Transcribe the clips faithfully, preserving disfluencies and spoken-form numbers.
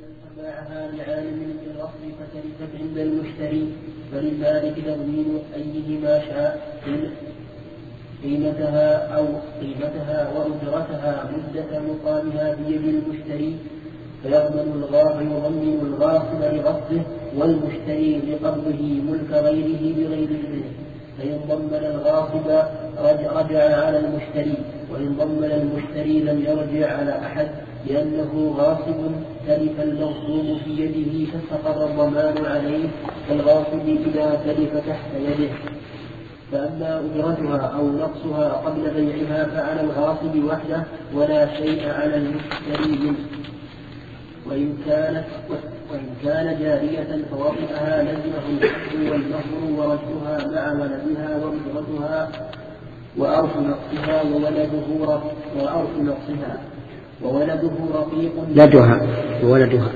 فباعها لعالم بالأصل فتلفت عند المشتري فللمالك تضمين أيهما شاء قيمتها أو قيمتها وأجرتها مدة مقامها بيد المشتري فيضمن الغاصب يضمن الغاصب لغصبه والمشتري لقبضه ملك غيره بغير إذنه. فإن ضمن الغاصب رجع على المشتري وإن ضمن المشتري لم يرجع على أحد لأنه غاصب تلف المغصوب في يده فاستقر الضمان عليه كالغاصب إذا تلف تحت يده. فأما أجرتها أو نقصها قبل بيعها فعلى الغاصب وحده ولا شيء على المشتري منه. وإن كانت وإن كان جارية فوطئها لزمه الحد والمهر ورثها مع ولدها وأجرتها وأرث نقصها وولده وأرث نقصها وولده رقيق لدها وولدها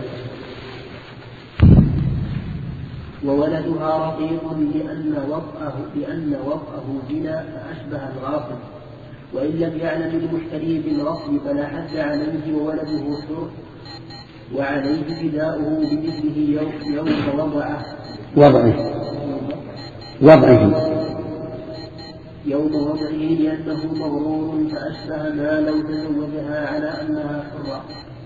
وولدها رقيق لأن وطأه لأن وطأه زنا فأشبه الغاصب. وإن لم يعلم المشتري بالغصب فلا حد عليه وولده حر وعليه فداؤه بمثله يوم, يوم وضعه وضعه وضعه يوم وضعه لأنه مغرور فأشبه ما لو تزوجها على أنها حرة.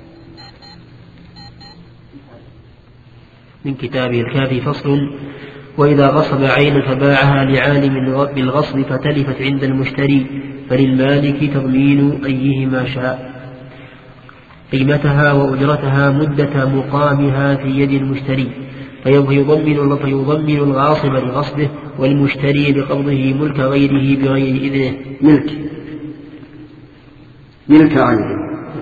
من كتابه الكافي فصل: وإذا غصب عينا فباعها لعالم بالغصب فتلفت عند المشتري فللمالك تضمين أيهما شاء قيمتها وأجرتها مدة مقامها في يد المشتري فيضمن فيضمن الغاصب لغصبه والمشتري لقبضه ملك غيره بغير إذنه. ملك ملك غيره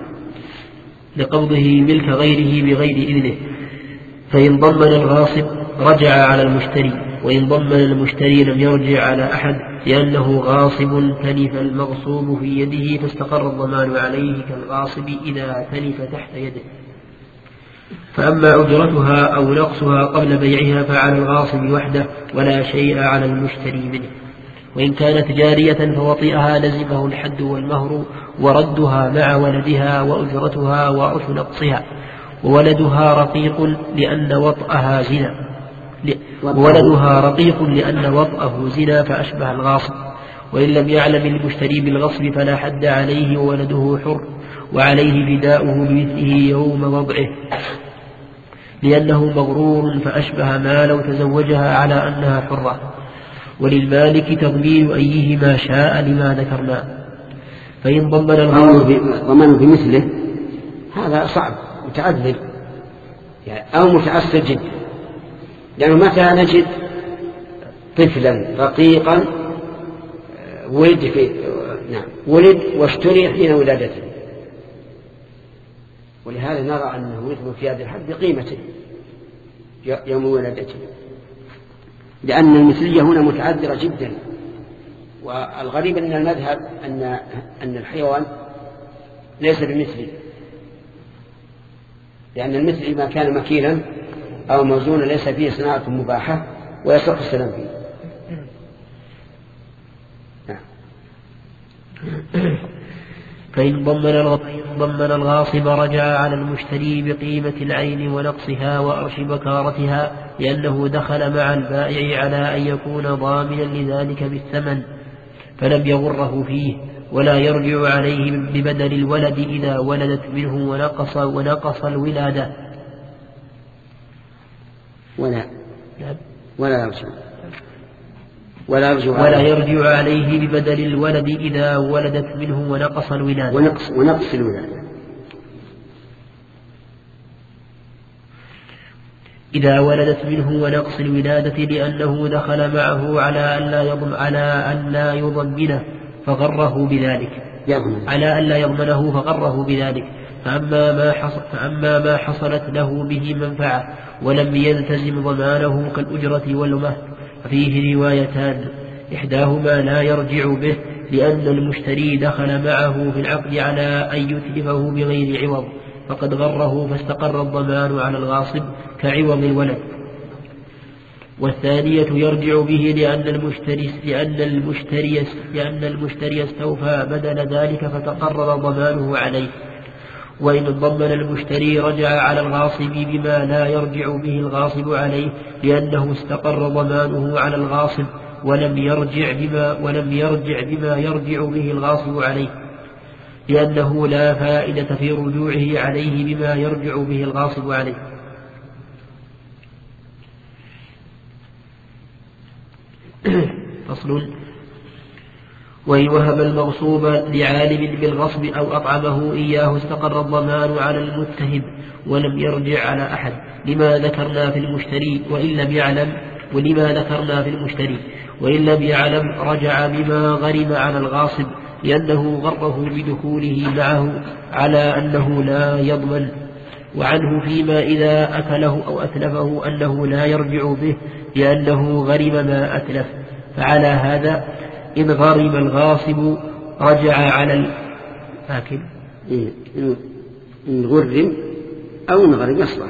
لقبضه ملك غيره بغير إذنه. فإن ضمن الغاصب رجع على المشتري وإن ضمن المشتري لم يرجع على أحد لأنه غاصب تلف المغصوب في يده فاستقر الضمان عليه كالغاصب إذا تلف تحت يده. فأما أجرتها أو نقصها قبل بيعها فعلى الغاصب وحده ولا شيء على المشتري منه. وإن كانت جارية فوطئها لزمه الحد والمهر وردها مع ولدها وأجرتها وعرف نقصها وولدها رقيق لأن وطئها زنا وولدها رقيق لأن وطئه زنا فأشبه الغاصب. وإن لم يعلم المشتري بالغصب فلا حد عليه وولده حر وعليه فداؤه بمثله يوم وضعه لأنه مغرور فأشبه ما لو تزوجها على أنها حرة. وللمالك تضمين أيهما شاء لما ذكرنا. فإن ضمن ضمن بمثله هذا صعب متعذر يعني أو متعسر جدا، لأنه متى نجد طفلا رقيقا ولد في نعم ولد واشتري حين ولادته، ولهذا نرى أنه يثبت في هذا الحد بقيمته يوم ولادته، لأن المثلية هنا متعذرة جدا. والغريب أن المذهب أن أن الحيوان ليس بمثلي، لأن المثل ما كان مكيلا أو موزونا ليس فيه صناعة مباحة ويصح السلام فيه. فإن ضمن الغاصب رجع على المشتري بقيمة العين ونقصها وأرش بكارتها لأنه دخل مع البائع على أن يكون ضامنا لذلك بالثمن فلم يغره فيه، ولا يرجع عليه ببدل الولد إذا ولدت منه ونقص ونقص الولادة ولا ولا يرجع ولا يرجع, ولا يرجع عليه ببدل الولد إذا ولدت منه ونقص الولادة ونقص, ونقص الولادة إذا ولدت منه ونقص الولادة لأنه دخل معه على أن لا يضم على أن لا يضمنه فغره بذلك يضمن. على أن لا يضمنه فغره بذلك. فأما ما حصل فأما ما حصلت له به منفعة ولم يلتزم ضمانه كالأجرة والمهر ففيه روايتان، إحداهما لا يرجع به لأن المشتري دخل معه في العقد على أن يتلفه بغير عوض فقد غره فاستقر الضمان على الغاصب كعوض الولد. والثانية يرجع به لأن المشتري لأن المشتري لأن المشتري استوفى بدل ذلك فتقرر ضمانه عليه. وإن ضمن المشتري رجع على الغاصب بما لا يرجع به الغاصب عليه لأنه استقر ضمانه على الغاصب ولم يرجع بما ولم يرجع بما يرجع به الغاصب عليه، لأنه لا فائدة في رجوعه عليه بما يرجع به الغاصب عليه. فصل. وإن وهب المغصوب لعالم بالغصب أو أطعمه إياه استقر الضمان على المتهم ولم يرجع على أحد لما ذكرنا في المشتري وإن لم يعلم ولما ذكرنا في المشتري وإن لم يعلم رجع بما غرم على الغاصب لأنه غره بدخوله معه على أنه لا يضمن، وعنه فيما إذا أكله أو أتلفه أنه لا يرجع به لأنه غرم ما أتلف. فعلى هذا إن غرم الغاصب رجع على الآكل. إن غرم أو إن غرم يصلح.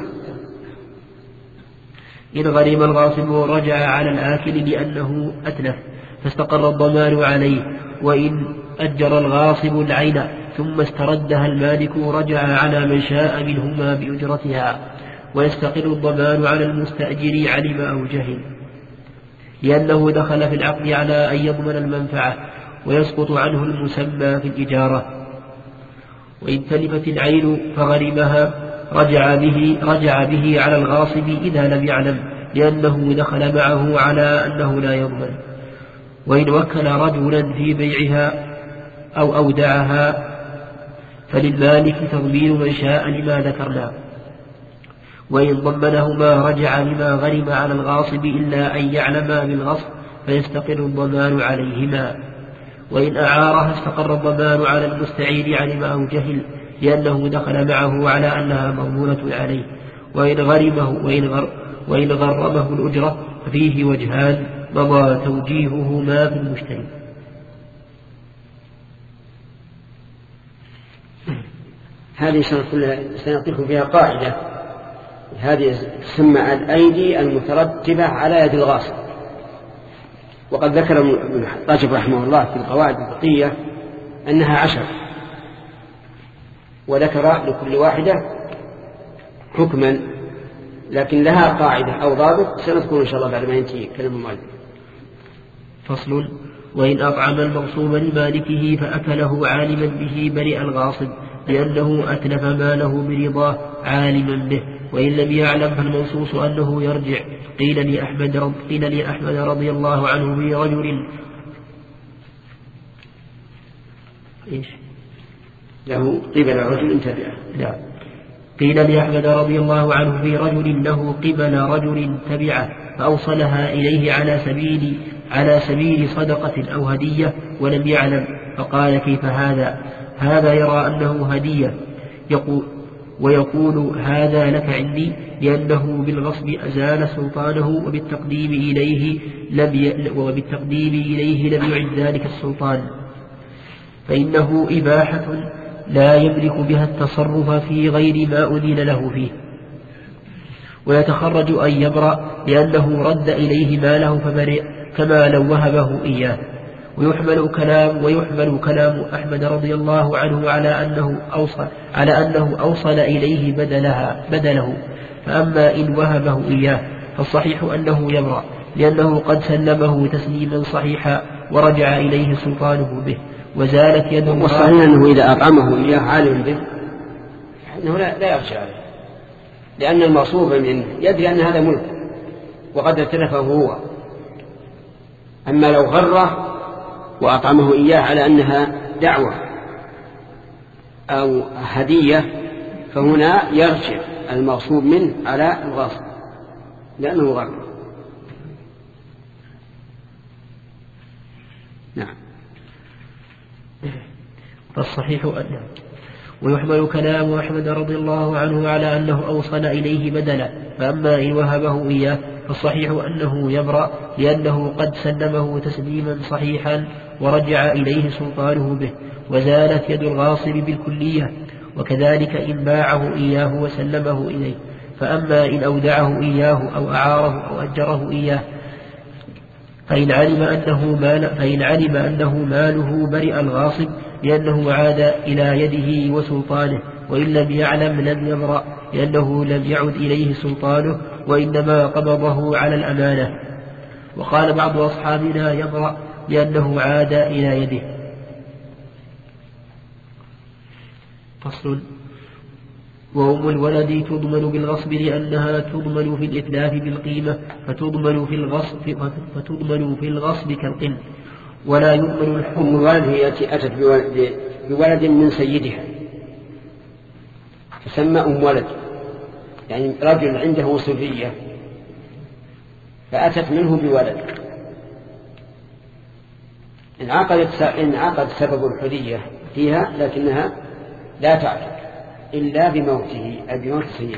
إن غرم الغاصب رجع على الآكل لأنه أتلف فاستقر الضمان عليه. وإن أجر الغاصب العين ثم استردها المالك رجع على من شاء منهما بأجرتها، ويستقر الضمان على المستأجر علم أو جهل، لأنه دخل في العقد على أن يضمن المنفعة ويسقط عنه المسمى في الإجارة. وإن تلفت العين فغرمها رجع به, رجع به على الغاصب إذا لم يعلم لأنه دخل معه على أنه لا يضمن. وإن وكل رجلا في بيعها أو أودعها فللمالك تضمين من شاء لما ذكرنا. وإن ضمنهما رجع لما غرم على الغاصب إلا أن يعلما بالغصب فيستقر الضمان عليهما. وإن أعارها استقر الضمان على المستعير علم أو جهل لأنه دخل معه على أنها مضمونة عليه. وإن غرمه وإن, غر وإن غرمه الأجرة ففيه وجهان مضى توجيههما في المشتري. هذه سنعطيكم فيها قاعدة. هذه تسمى الأيدي المترتبة على يد الغاصب. وقد ذكر ابن رجب رحمه الله في القواعد الفقهية أنها عشر، وذكر لكل واحدة حكما، لكن لها قاعدة أو ضابط سنذكر إن شاء الله بعد ما ينتهي كلام المؤلف. فصل. وإن أطعم المغصوب لمالكه فأكله عالما به برئ الغاصب لأنه أتلف ماله برضاه عالما به. وإن لم يعلم فالمنصوص أنه يرجع. قيل لأحمد, رض... قيل لأحمد رضي الله عنه في رجل إيش؟ له قبل رجل تبعه. لا. قيل لأحمد رضي الله عنه في رجل له قبل رجل تبعه فأوصلها إليه على سبيل على سبيل صدقة أو هدية ولم يعلم، فقال كيف هذا؟ هذا يرى أنه هدية يقول ويقول هذا لك عندي، لأنه بالغصب أزال سلطانه وبالتقديم إليه لم ي... وبالتقديم إليه لم يعد ذلك السلطان، فإنه إباحة لا يملك بها التصرف في غير ما أذن له فيه، ويتخرج أن يبرأ لأنه رد إليه ماله فبرئ كما لو وهبه إياه. ويحمل كلام ويحمل كلام أحمد رضي الله عنه على أنه أوصل على أنه أوصل إليه بدلها بدله، فأما إن وهبه إياه فالصحيح أنه يبرأ لأنه قد سلمه تسليما صحيحا ورجع إليه سلطانه به وزالت يده. والصحيح أنه إذا أطعمه إياه عالم به أنه لا, لا يرجع عليه، لأن المغصوب منه يدري أن هذا ملك وقد اتلفه هو. أما لو غره وأطعمه إياه على أنها دعوة أو هدية فهنا يرجع المغصوب منه على الغاصب لأنه غر. نعم. فالصحيح أنه ويحمل كلام أحمد رضي الله عنه على أنه أوصل إليه بدلا، فأما إن وهبه إياه فالصحيح أنه يبرأ لأنه قد سلمه تسليما صحيحا ورجع إليه سلطانه به وزالت يد الغاصب بالكلية. وكذلك إن باعه إياه وسلمه إليه. فأما إن أودعه إياه أو أعاره أو أجره إياه فإن علم أنه, مال فإن علم أنه ماله برئ الغاصب لأنه عاد إلى يده وسلطانه وإن لم يعلم لم يبرأ لأنه لم يعد إليه سلطانه وإنما قبضه على الأمانة. وقال بعض أصحابنا يبرأ لأنه عاد إلى يده. فصل. وأم الولد تضمن بالغصب لأنها تضمن في الإتلاف بالقيمة فتضمن في الغصب, فتضمن في الغصب كالقن ولا يضمن الحر. أم الولد هي التي أتت بولد, بولد من سيدها تسمى أم ولد، يعني رجل عنده صفية فأتت منه بولد، انعقد سبب الحرية فيها لكنها لا تعتق إلا بموته أي بموت سيده،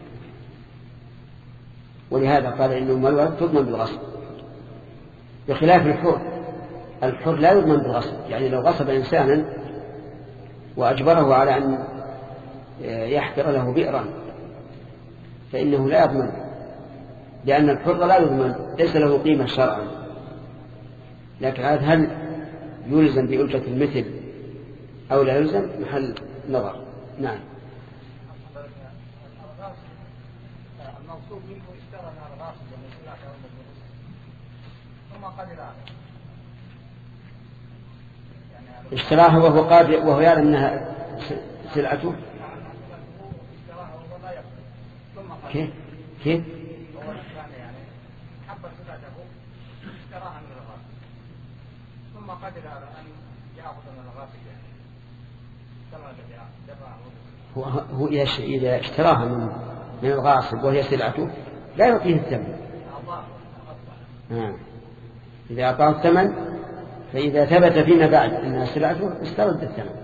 ولهذا قال إن أم الولد تضمن بالغصب بخلاف الحر. الحر لا يضمن بالغصب، يعني لو غصب إنسانا وأجبره على أن يحفر له بئرا فإنه لا يضمن، لأن الحر لا يضمن ليس له قيمة شرعا. لكن هل يلزم بأجرة المثل أو لا يلزم محل نظر. نعم. الموصوف منه اشترى من الغاصب والمسلاك أو المجنون ثم قدر عليه اشتراها وهو قادر وهو يعلم أنها سلعته. كيف كيف هو يعني حب سلعته اشتراها من الغاصب ثم قدر على أن يأخذ من الغاصب هو هو إذا اشتراها من من الغاصب وهي سلعته لا يعطيه الثمن. آه. إذا أعطاه الثمن فإذا ثبت فيما بعد أنها سلعته استرد الثمن.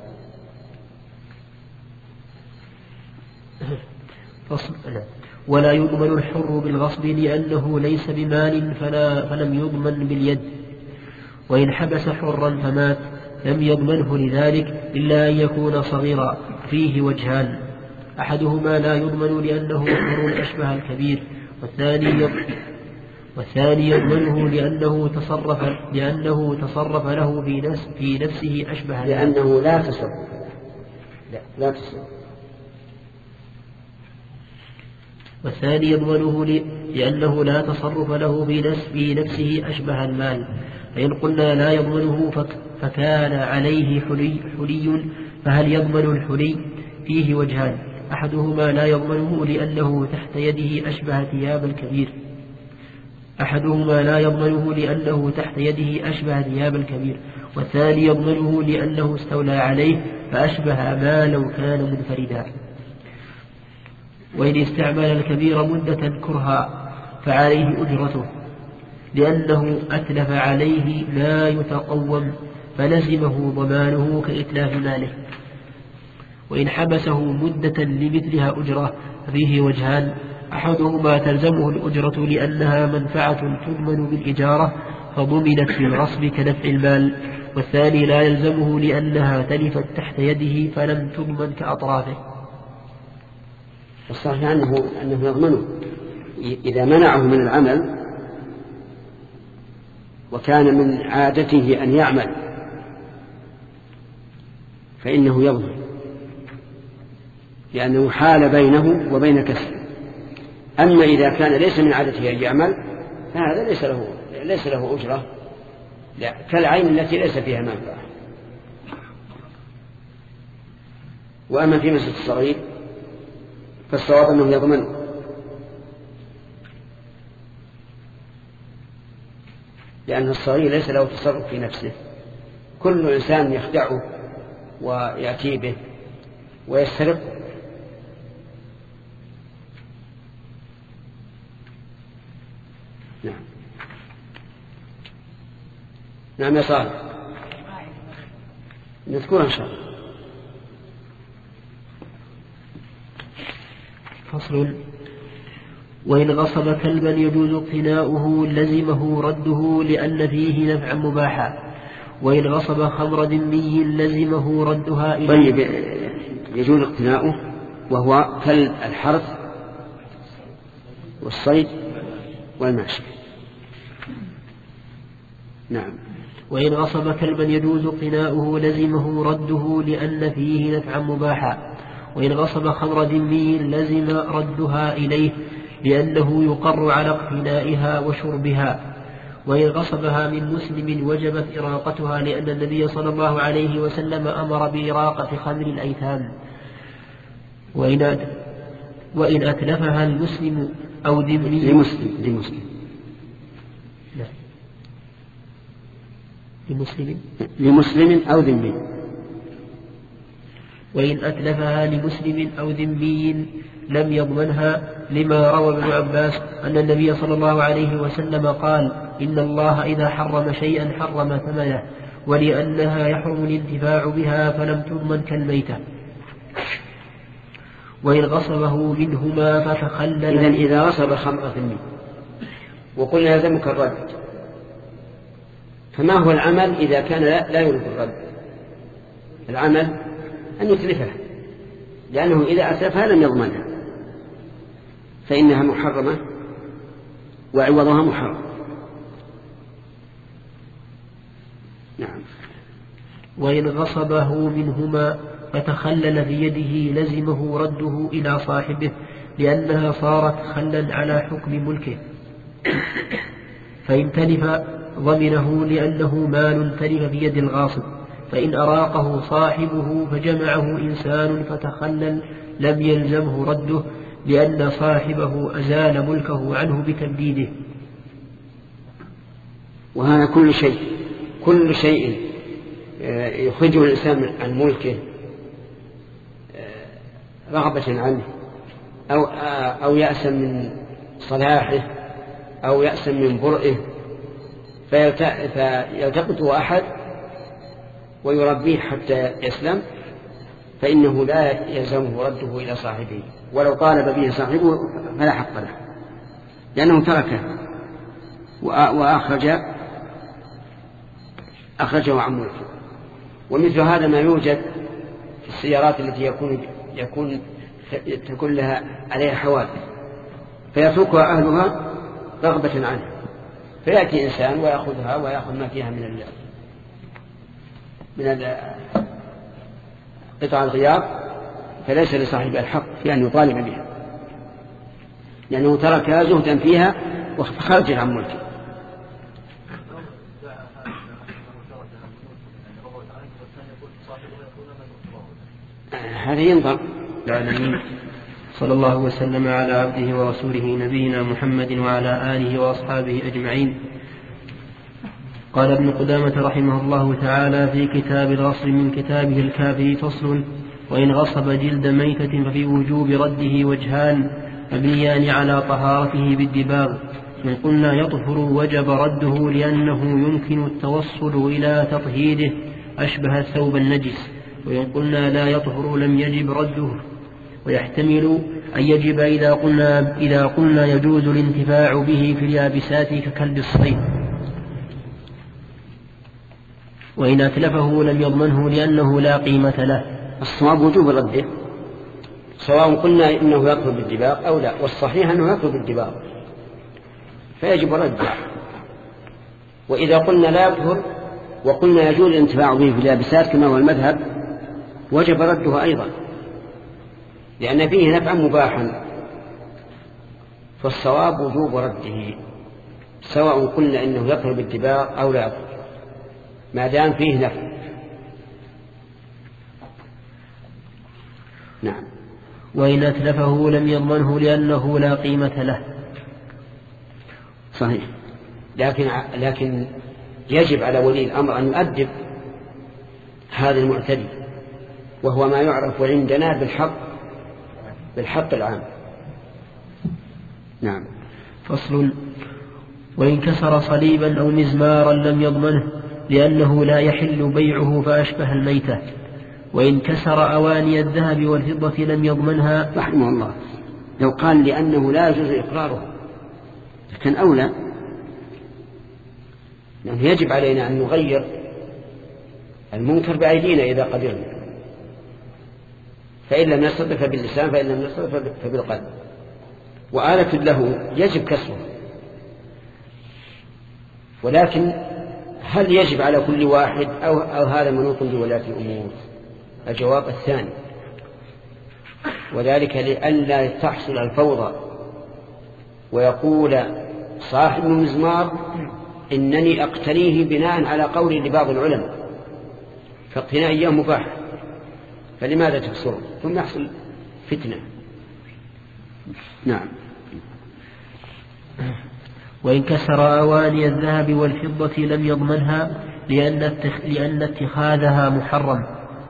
ولا يضمن الحر بالغصب لأنه ليس بمال فلا فلم يضمن باليد، وإن حبس حرا فمات لم يضمنه لذلك إلا أن يكون صغيرا. فيه وجهان: أحدهما لا يضمن لأنه حر أشبه الكبير، والثاني والثاني يضمنه لأنه تصرف لأنه تصرف له في نفس في نفسه أشبه لأنه لا تصرف لا لا تصرف والثاني يضمنه لأنه لا تصرف له في نفسه أشبه المال. فإن قلنا لا يضمنه فكان عليه حلي, حلي فهل يضمن الحلي؟ فيه وجهان: أحدهما لا يضمنه لأنه تحت يده أشبه ثياب الكبير أحدهما لا يضمنه لأنه تحت يده أشبه ثياب الكبير والثاني يضمنه لأنه استولى عليه فأشبه ما لو كان منفردا. وإن استعمل الكبير مدة كرها فعليه أجرته لأنه أتلف عليه ما يتقوم فلزمه ضمانه كإتلاف ماله. وإن حبسه مدة لمثلها أجرة ففيه وجهان: أحدهما تلزمه الأجرة لأنها منفعة تضمن بالإجارة فضمنت في الغصب كنفع المال، والثاني لا يلزمه لأنها تلفت تحت يده فلم تضمن كأطرافه. الصحيح أنه, أنه يضمنه إذا منعه من العمل وكان من عادته أن يعمل فإنه يضمن، لأنه حال بينه وبين كسبه. أما إذا كان ليس من عادته أن يعمل فهذا ليس له ليس له أجرة كالعين التي ليس فيها منفعة. وأما في مسألة الصغير فالصواب أنه يضمن، لأن الصغير ليس له تصرف في نفسه، كل إنسان يخدعه ويأتي به ويسترقه. نعم نعم يا صالح نذكرها إن شاء الله. فصل. وإن غصب كلبا يجوز اقتناؤه لزمه رده لأن فيه نفعا مباحا، وإن غصب خمر ذمي لزمه ردها إليه. طيب يجوز اقتناؤه وهو كلب الحرث والصيد والماشي. نعم. وإن غصب كلبا يجوز اقتناؤه لزمه رده لأن فيه نفعا مباحا، وإن غصب خمر ذمي لزم ردها إليه لأنه يقر على اقتنائها وشربها. وإن غصبها من مسلم وجبت إراقتها لأن النبي صلى الله عليه وسلم أمر بإراقة خمر الأيتام. وإن وإن أتلفها المسلم أو ذمي لمسلم لمسلم لمسلم لمسلم أو ذمي وإن أتلفها لمسلم أو ذمي لم يضمنها، لما روى ابن عباس أن النبي صلى الله عليه وسلم قال: إن الله إذا حرم شيئا حرم ثمنه، ولأنها يحرم الانتفاع بها فلم تضمن كالميتة. وإن غصبه منهما فتخلل. إذن إذا غصب خمر ذمي وقلنا يلزمك الرد، فما هو العمل إذا كان لا يريد الرد؟ العمل أن يتلفها، لأنه إذا أتلفها لم يضمنها فإنها محرمة وعوضها محرم. نعم. وإن غصبه منهما فتخلل في يده لزمه رده إلى صاحبه، لأنها صارت خلا على حكم ملكه. فإن تلف ضمنه لأنه مال تلف في يد الغاصب. فإن أراقه صاحبه فجمعه إنسان فتخلل لم يلزمه رده، لأن صاحبه أزال ملكه عنه بتبديده. وهذا كل شيء كل شيء يخرجه الإنسان عن ملكه رغبة عنه أو أو يأسا من صلاحه أو يأسا من برئه فيلتقطه أحد ويربيه حتى يسلم، فإنه لا يلزمه رده إلى صاحبه، ولو طالب به صاحبه فلا حق له، لأنه تركه وأخرج أخرجه عن ملكه. ومثل هذا ما يوجد في السيارات التي يكون يكون تكون لها عليها حوادث فيتركها أهلها رغبة عنه، فيأتي إنسان ويأخذها ويأخذ ما فيها من ال من قطع الغيار، فليس لصاحب الحق في أن يطالب بها، لأنه تركها زهدا فيها وخرج عن ملكه. هذا ينظر. العالمين، صلى الله وسلم على عبده ورسوله نبينا محمد وعلى آله وأصحابه أجمعين. قال ابن قدامة رحمه الله تعالى في كتاب الغصب من كتابه الكافي: فصل: وإن غصب جلد ميتة ففي وجوب رده وجهان مبنيان على طهارته بالدباغ. إن قلنا يطهر وجب رده لأنه يمكن التوصل إلى تطهيره أشبه الثوب النجس، وإن قلنا لا يطهر لم يجب رده، ويحتمل أن يجب إذا قلنا, إذا قلنا يجوز الانتفاع به في اليابسات ككلب الصيد. وإن أتلفه لم يضمنه لأنه لا قيمة له. الصواب وجوب رده، سواء قلنا إنه يطهر بالدباغ أو لا، والصحيح أنه يطهر بالدباغ فيجب رده. وإذا قلنا لا يطهر وقلنا يجوز الانتفاع به في اليابسات كما هو المذهب وجب رده أيضا، لأن فيه نفعا مباحا، فالصواب وجوب رده سواء قلنا إنه يطهر بالدباغ أو لا يطهر ما دام فيه نفع. نعم. وإن أتلفه لم يضمنه لأنه لا قيمة له. صحيح، لكن لكن يجب على ولي الأمر أن يؤدب هذا المعتدي، وهو ما يعرف عندنا بالحق بالحق العام. نعم. فصل: وإن كسر صليبا أو مزمارا لم يضمنه لأنه لا يحل بيعه فأشبه الميتة. وإن كسر أواني الذهب والفضة لم يضمنها. رحمه الله لو قال لأنه لا يجوز إقراره كان أولى، لأنه يجب علينا أن نغير المنكر بأيدينا إذا قدرنا، فإن لم نستطع فباللسان، فإن لم نستطع فبالقلب. وآلة له يجب كسره، ولكن هل يجب على كل واحد أو, أو هذا منوط بولاة الأمور؟ الجواب الثاني، وذلك لئلا تحصل الفوضى ويقول صاحب المزمار إنني أقتنيه بناء على قول لبعض العلماء، فاقتناء إياه مباح، فلماذا تكسره؟ ثم يحصل فتنة. نعم. وإن كسر أواني الذهب والفضة لم يضمنها لأن اتخاذها محرم.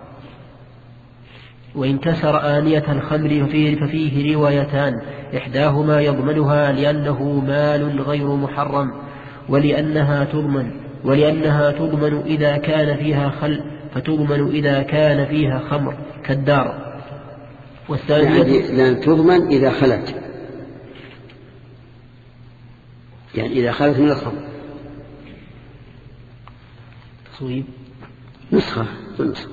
وإن كسر آنية الخمر ففيه روايتان، إحداهما يضمنها لأنه مال غير محرم ولأنها تضمن ولأنها تضمن إذا كان فيها خل، فتضمن إذا كان فيها خمر كالدار. والثانية يعني لأن تضمن إذا خلت، يعني إذا خلت من الخمر. تصويب نسخة بالنسخة.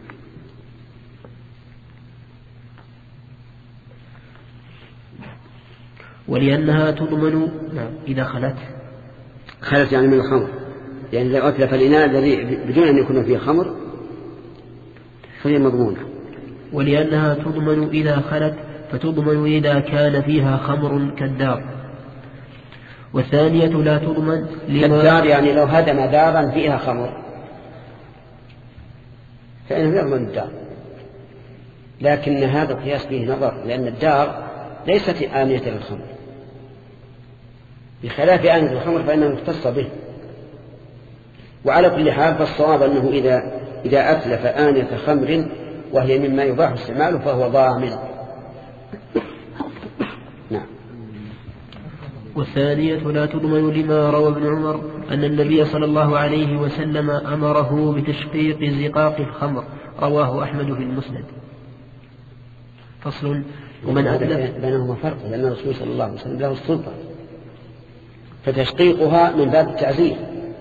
ولأنها تضمن إذا خلت خلت يعني من الخمر، يعني إذا أتلف الإناء الذي بدون أن يكون فيه خمر فهي مضمونة. ولأنها تضمن إذا خلت، فتضمن إذا كان فيها خمر كالدار. والثانية لا تضمن كالدار، يعني لو هدم دارا فيها خمر فإنه يضمن الدار، لكن هذا القياس فيه نظر، لأن الدار ليست آنية للخمر، بخلاف آنية الخمر فإنها مختصة به. وعلى كل حال فالصواب أنه إذا, إذا أتلف آنية خمر وهي مما يباح استعماله فهو ضامن. نعم. والثانية لا تضمن لما روى ابن عمر أن النبي صلى الله عليه وسلم أمره بتشقيق زقاق الخمر، رواه أحمد في المسند. فصل. ومن أتلف بينهما فرق، لأن الرسول صلى الله عليه وسلم له السلطة، فتشقيقها من باب التعزير،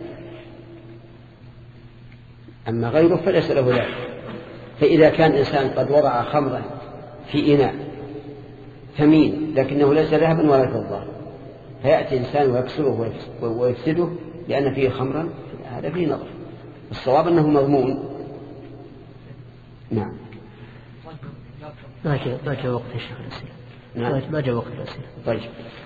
أما غيره فليس له ذلك. فإذا كان إنسان قد وضع خمرا في إناء ثمين لكنه ليس ذهبا ولا فضة، فيأتي إنسان ويكسره ويفسده لأن فيه خمرا، هذا فيه نظر. الصواب أنه مضمون. نعم. ما جاء ما جاء وقت الشيخ الأسئلة. نعم. ما جاء وقت الأسئلة. طيب.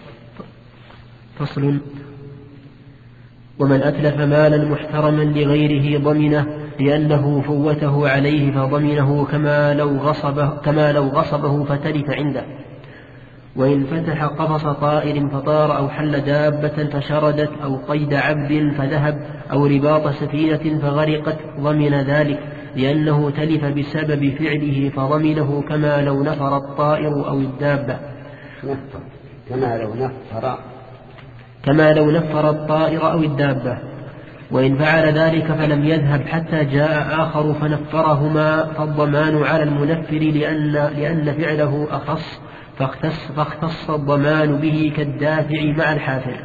فصل. ومن أتلف مالا محترما لغيره ضمنه لأنه فوته عليه فضمنه كما لو غصبه كما لو غصبه فتلف عنده. وإن فتح قفص طائر فطار أو حل دابة فشردت أو قيد عبد فذهب أو رباط سفينة فغرقت ضمن ذلك لأنه تلف بسبب فعله فضمنه كما لو نفر الطائر أو الدابة. كما لو نفر كما لو نفر الطائر أو الدابة. وإن فعل ذلك فلم يذهب حتى جاء آخر فنفرهما فالضمان على المنفر لأن, لأن فعله أخص فاختص, فاختص الضمان به كالدافع مع الحافر.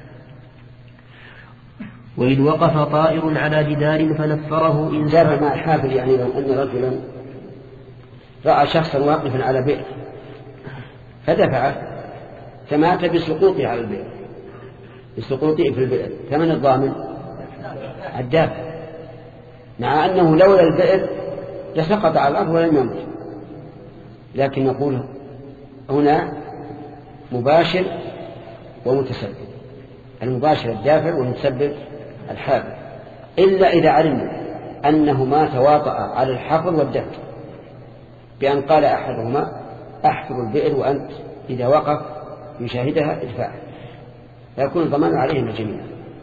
وإن وقف طائر على جدار فنفره إنسان مع الحافر، يعني لو أن رجلا رأى شخصا واقفا على بئر فدفعه فمات بسقوطه على البئر، بسقوطه في البئر، فمن الضامن؟ الدافع، مع أنه لولا البئر لسقط على الأرض ولم يمت. لكن نقول هنا مباشر ومتسبب، المباشر الدافع والمتسبب الحافر، إلا إذا علمنا أنهما تواطأ على الحفر والدفع، بأن قال أحدهما أحفر البئر وأنت إذا وقف يشاهدها ادفعه، فيكون الضمان عليهم جميعا.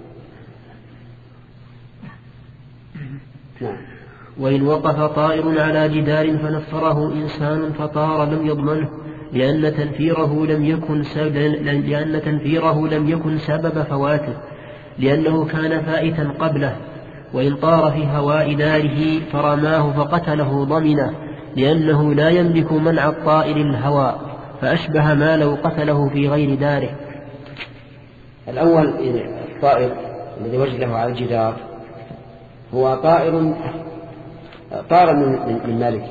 نعم. وإن وقف طائر على جدار فنفره إنسان فطار لم يضمنه لأن تنفيره لم يكن سبب لأن تنفيره لم يكن سبب فواته، لأنه كان فائتا قبله. وإن طار في هواء داره فرماه فقتله ضمنه لأنه لا يملك منع الطائر الهواء، فأشبه ما لو قتله في غير داره. الأول الطائر الذي وجده على الجدار هو طائر طار من, من مالكه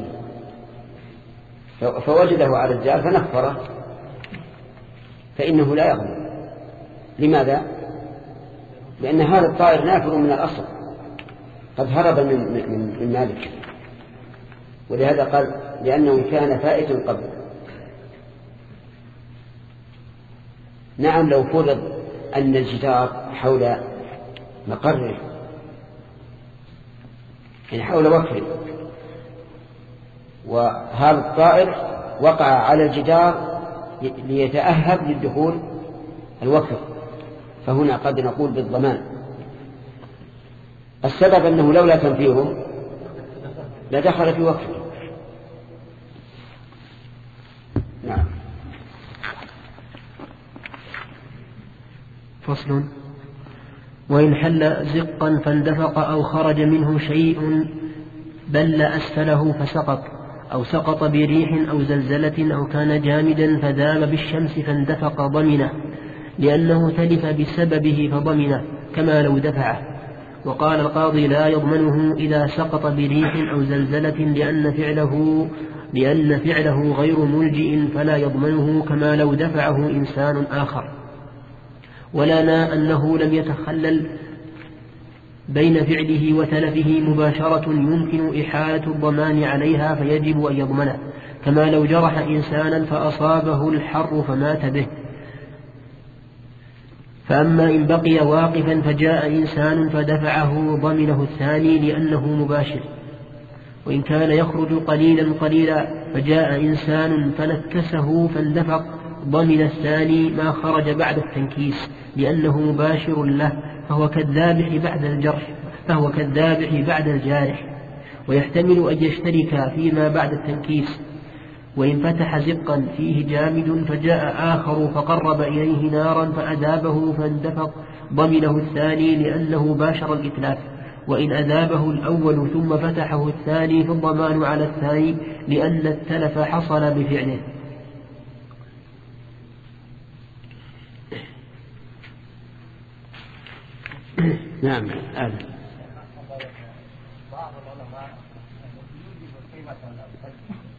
فوجده على الجدار فنفره، فإنه لا يضمن. لماذا؟ لأن هذا الطائر نافر من الأصل، قد هرب من, من, من مالكه، ولهذا قال لأنه كان فائتا قبل. نعم لو فرض أن الجدار حول مقره يعني حول وكره، وهذا الطائر وقع على الجدار ليتأهب للدخول الوكر، فهنا قد نقول بالضمان. السبب أنه لولا تنفيره لدخل في وكره. نعم. فصل. وإن حل زقا فاندفق أو خرج منه شيء بل أسفله فسقط، أو سقط بريح أو زلزلة، أو كان جامدا فذاب بالشمس فاندفق ضمنه، لأنه تلف بسببه فضمنه كما لو دفعه. وقال القاضي لا يضمنه إذا سقط بريح أو زلزلة لأن فعله لأن فعله غير ملجئ فلا يضمنه كما لو دفعه إنسان آخر. ولنا أنه لم يتخلل بين فعله وتلفه مباشرة يمكن إحالة الضمان عليها فيجب أن يضمنه، كما لو جرح إنسانا فأصابه الحر فمات به. فأما إن بقي واقفا فجاء إنسان فدفعه ضمنه الثاني لأنه مباشر. وإن كان يخرج قليلا قليلا فجاء إنسان فنكسه فاندفق ضمن الثاني ما خرج بعد التنكيس لأنه مباشر له، فهو كالذابح بعد الجرح فهو كالذابح بعد الجارح، ويحتمل أن يشترك فيما بعد التنكيس. وإن فتح زقا فيه جامد فجاء آخر فقرب إليه نارا فأذابه فاندفق ضمنه الثاني لأنه باشر الإتلاف. وإن أذابه الأول ثم فتحه الثاني فالضمان على الثاني لأن التلف حصل بفعله. نعم. آه. بعض العلماء يوجد قيمة الأبخل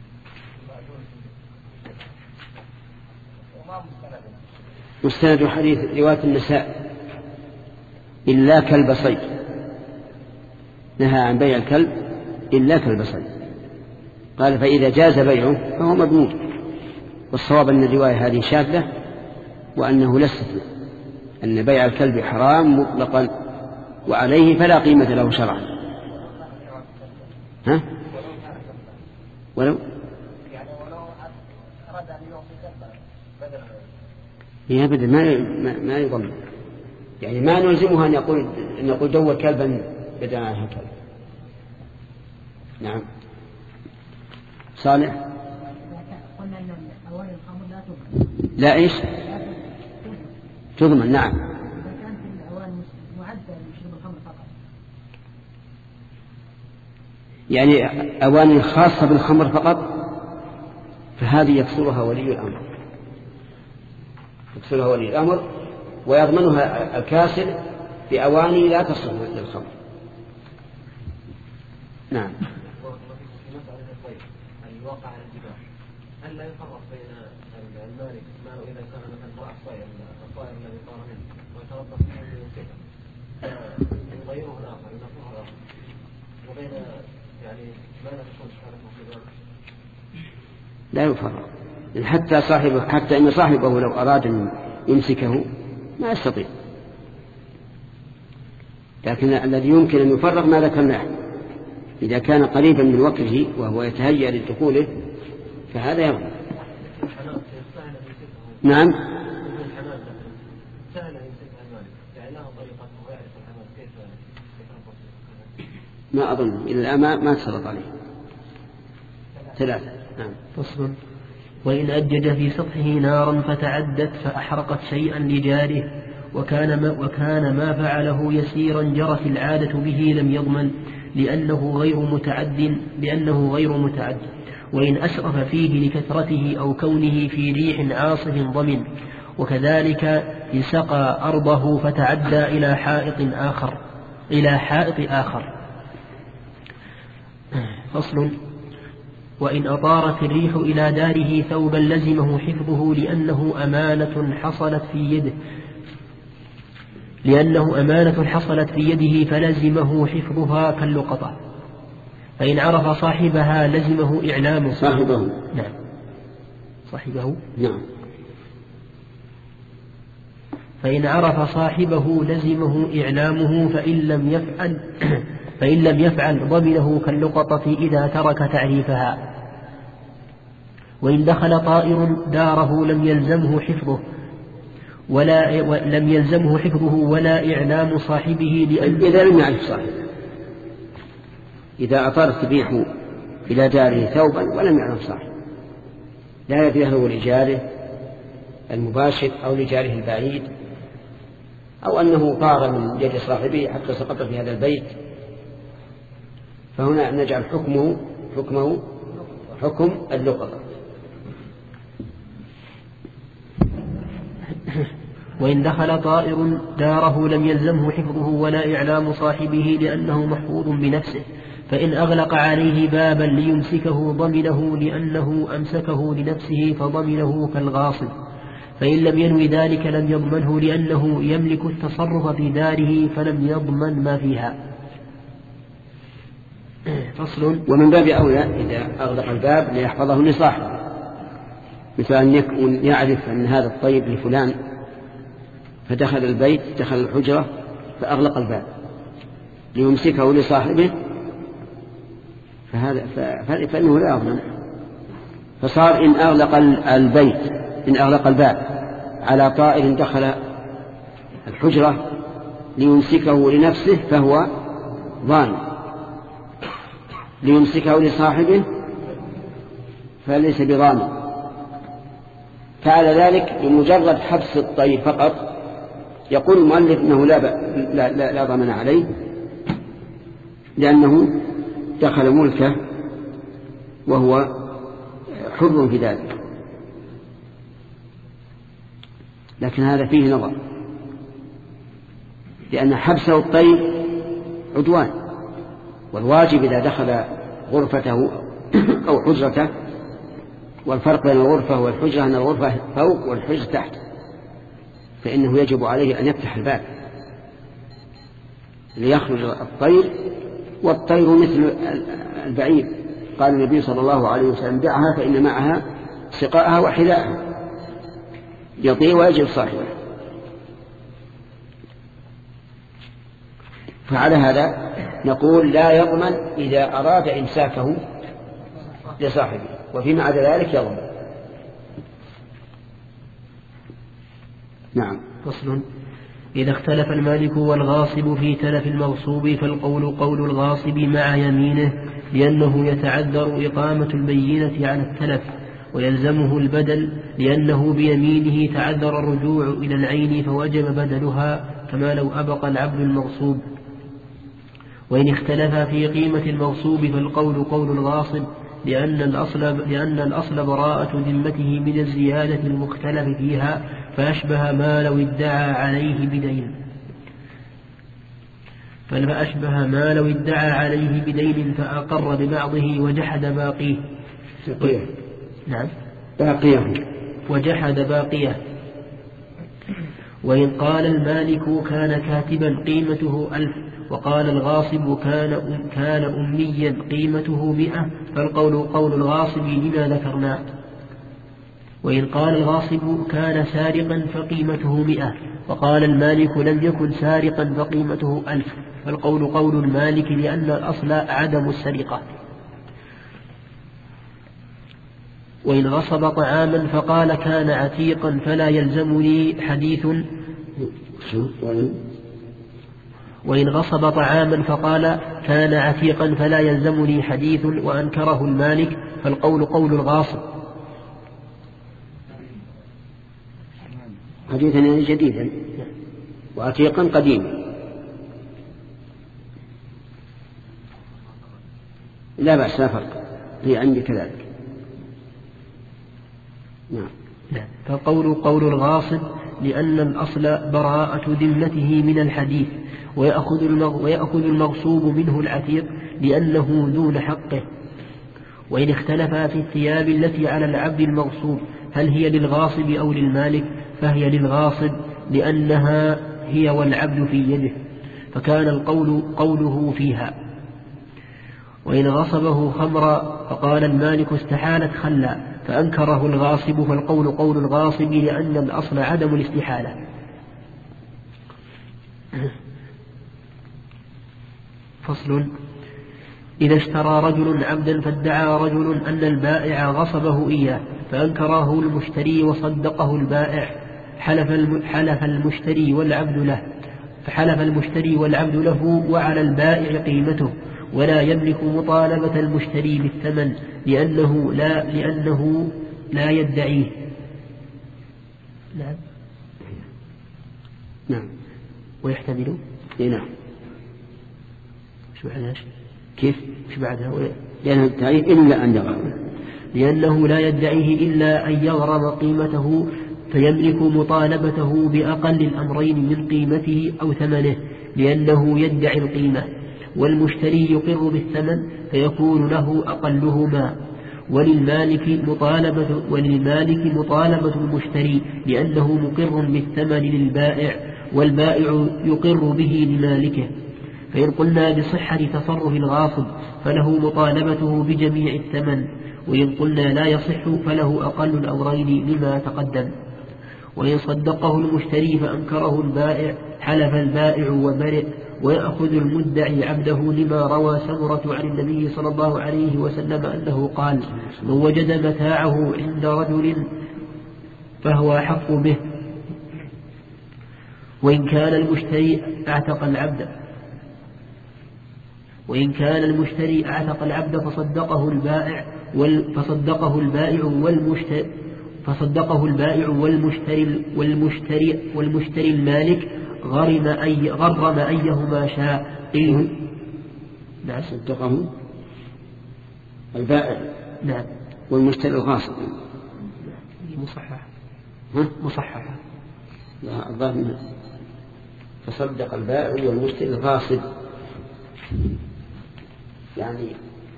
وما مستند مستند حديث رواية النساء إلا كلب صيد، نهى عن بيع الكلب إلا كلب صيد، قال فإذا جاز بيعه فهو مضمون. والصواب أن الرواية هذه شاذة وأنه لا استثناء، أن بيع الكلب حرام مطلقا وعليه فلا قيمة له شرعا. ها؟ ولو يعني ولو أراد أن يعطي كلبا بدل هي بدل ما ما يضمن، يعني ما نلزمها أن يقول أن يقول دور كلبا بدل عنها كلب. نعم. صالح. قلنا إن أواني الخمر لا تضمن. لا إيش؟ تضمن. نعم. إذا كانت الأواني معدة لشرب الخمر فقط. يعني أواني خاصة بالخمر فقط، فهذه يكسرها ولي الأمر، يكسرها ولي الأمر ويضمنها الكاسر بأواني لا تصلح للخمر. نعم. الواقع على الجبال، هل لا يفرق بين المالك ما إذا كان مثلا راح صيد الطائر الذي طار منه ويتربص به ويمسكه يغيره الآخر ينفره الآخر، وبين يعني ما لا تكون شهادته في ذلك؟ لا يفرق، حتى صاحبه حتى إن صاحبه لو أراد أن يمسكه ما يستطيع، لكن الذي يمكن أن يفرق ما ذكرناه إذا كان قريبا من وقته وهو يتهيأ لدخوله فهذا يضمن. نعم. ما أظن إلى الآن ما تسلط عليه. ثلاثة. نعم. فصل. وإن أجج في سطحه نارا فتعدت فأحرقت شيئا لجاره وكان ما, وكان ما فعله يسيرا جرت العادة به لم يضمن لأنه غير متعد لأنه غير متعد. وإن أسرف فيه لكثرته أو كونه في ريح عاصف ضمن. وكذلك إن سقى أرضه فتعدى إلى حائط آخر إلى حائط آخر. فصل. وإن أطارت الريح إلى داره ثوبا لزمه حفظه لأنه أمانة حصلت في يده لأنه أمانة حصلت في يده فلزمه حفظها كاللقطة. فإن عرف صاحبها لزمه إعلامه. صاحبه. نعم. صاحبه. نعم. فإن عرف صاحبه لزمه إعلامه، فإن لم يفعل فإن لم يفعل ضمنه كاللقطة إذا ترك تعريفها. وإن دخل طائر داره لم يلزمه حفظه ولا لم يلزمه حفظه ولا إعلام صاحبه، لأن إذا لم يعرف صاحبه، إذا أطار السبيح إلى داره ثوبا ولم يعرف صاحبه، لا يدري هو لجاره المباشر أو لجاره البعيد، أو أنه طار من يد صاحبه حتى سقط في هذا البيت، فهنا نجعل حكمه حكمه حكم اللقطة. وإن دخل طائر داره لم يلزمه حفظه ولا إعلام صاحبه لأنه محفوظ بنفسه، فإن أغلق عليه بابا ليمسكه ضمنه لأنه أمسكه لنفسه فضمنه كالغاصب، فإن لم ينوي ذلك لم يضمنه لأنه يملك التصرف في داره فلم يضمن ما فيها. فصل. ومن باب أولى إذا أغلق الباب ليحفظه لصاحبه، مثل أن يكون يعرف أن هذا الطيب لفلان فدخل البيت دخل الحجرة فأغلق الباب ليمسكه لصاحبه، فهذا فإنه لا يضمن. فصار إن أغلق البيت إن أغلق الباب على طائر دخل الحجرة ليمسكه لنفسه فهو ضامن، ليمسكه لصاحبه فليس بضامن. فعلى ذلك بمجرد حبس الطير فقط يقول المؤلف إنه لا, لا, لا, لا ضمن عليه، لأنه دخل ملكه وهو حر في ذلك. لكن هذا فيه نظر، لأن حبسه الطير عدوان، والواجب إذا دخل غرفته أو حجرته، والفرق بين الغرفة والحجرة أن الغرفة فوق والحجرة تحت، فإنه يجب عليه أن يفتح الباب ليخرج الطير، والطير مثل البعير، قال النبي صلى الله عليه وسلم دعها فإن معها سقاءها وحذاءها، يطير ويجب صاحبه. فعلى هذا نقول لا يضمن إذا أراد إمساكه لصاحبه، وفيما عدا ذلك يضمن. نعم. فصل. إذا اختلف المالك والغاصب في تلف المغصوب فالقول قول الغاصب مع يمينه، لأنه يتعذر إقامة البينة على التلف، ويلزمه البدل لأنه بيمينه تعذر الرجوع إلى العين فوجب بدلها، كما لو أبقى العبد المغصوب. وإن اختلف في قيمة المغصوب فالقول قول الغاصب، لأن الأصل, لأن الأصل براءة ذمته من الزيادة المختلف فيها، فأشبه ما لو ادعى عليه بدين فأشبه ما لو ادعى عليه بدين فأقر ببعضه وجحد باقيه. نعم. باقيه وجحد باقيه. وإن قال المالك كان كاتبا قيمته ألف، وقال الغاصب كان كان أميا قيمته مئة، فالقول قول الغاصب لما ذكرنا. وإن قال الغاصب كان سارقا فقيمته مئة، وقال المالك لم يكن سارقا فقيمته ألف، فالقول قول المالك لأن الأصل عدم السرقة. وإن غصب طعاما فقال كان عتيقا فلا يلزمني حديث وإن غصب طعاما فقال كان عتيقا فلا يلزمني حديث وأنكره المالك، فالقول قول الغاصب. حديثا يعني جديدا، وعتيقا قديما. لا بأس، لا فرق، هي عندي كذلك. نعم. فالقول قول الغاصب لأن الأصل براءة ذمته من الحديث، ويأخذ المغصوب منه العتيق لأنه دون حقه. وإن اختلفا في الثياب التي على العبد المغصوب هل هي للغاصب أو للمالك، فهي للغاصب لأنها هي والعبد في يده، فكان القول قوله فيها. وإن غصبه خمرا فقال المالك استحالت خلا، فأنكره الغاصب، فالقول قول الغاصب لأن الأصل عدم الاستحالة. فصل. إذا اشترى رجل عبدا فادعى رجل أن البائع غصبه إياه فأنكره المشتري وصدقه البائع حلف حلف المشتري والعبد له فحلف المشتري والعبد له وعلى البائع قيمته ولا يملك مطالبة المشتري بالثمن لأنه لا لأنه لا يدعيه. نعم. نعم. ويحتمل. نعم. شو بعدها؟ كيف؟ شو بعدها؟ لأنه يدعيه إلا أن يغرم لأنه لا يدعيه إلا أن يغرم قيمته فيملك مطالبته بأقل الأمرين من قيمته أو ثمنه لأنه يدعي القيمة والمشتري يقر بالثمن فيكون له أقلهما وللمالك مطالبة, وللمالك مطالبة المشتري لأنه مقر بالثمن للبائع والبائع يقر به لمالكه. فإن قلنا بصحة تصرف الغاصب فله مطالبته بجميع الثمن وإن قلنا لا يصح فله أقل الأمرين لما تقدم. وإن صدقه المشتري فأنكره البائع حلف البائع وبرئ ويأخذ المدعي عبده لما روى سمرة عن النبي صلى الله عليه وسلم أنه قال من وجد متاعه عند رجل فهو أحق به وإن كان المشتري اعتق العبد وإن كان المشتري اعتق العبد فصدقه البائع فصدقه البائع والمشتري فصدقه البائع والمشتري والمشتري والمشتري المالك غرم أي غرم أيهما شاء. إيه؟ نعم. صدقه البائع. نعم. والمشتري الغاصب. مصحح. ها؟ مصحح. لا الظاهر فصدق البائع والمشتري الغاصب يعني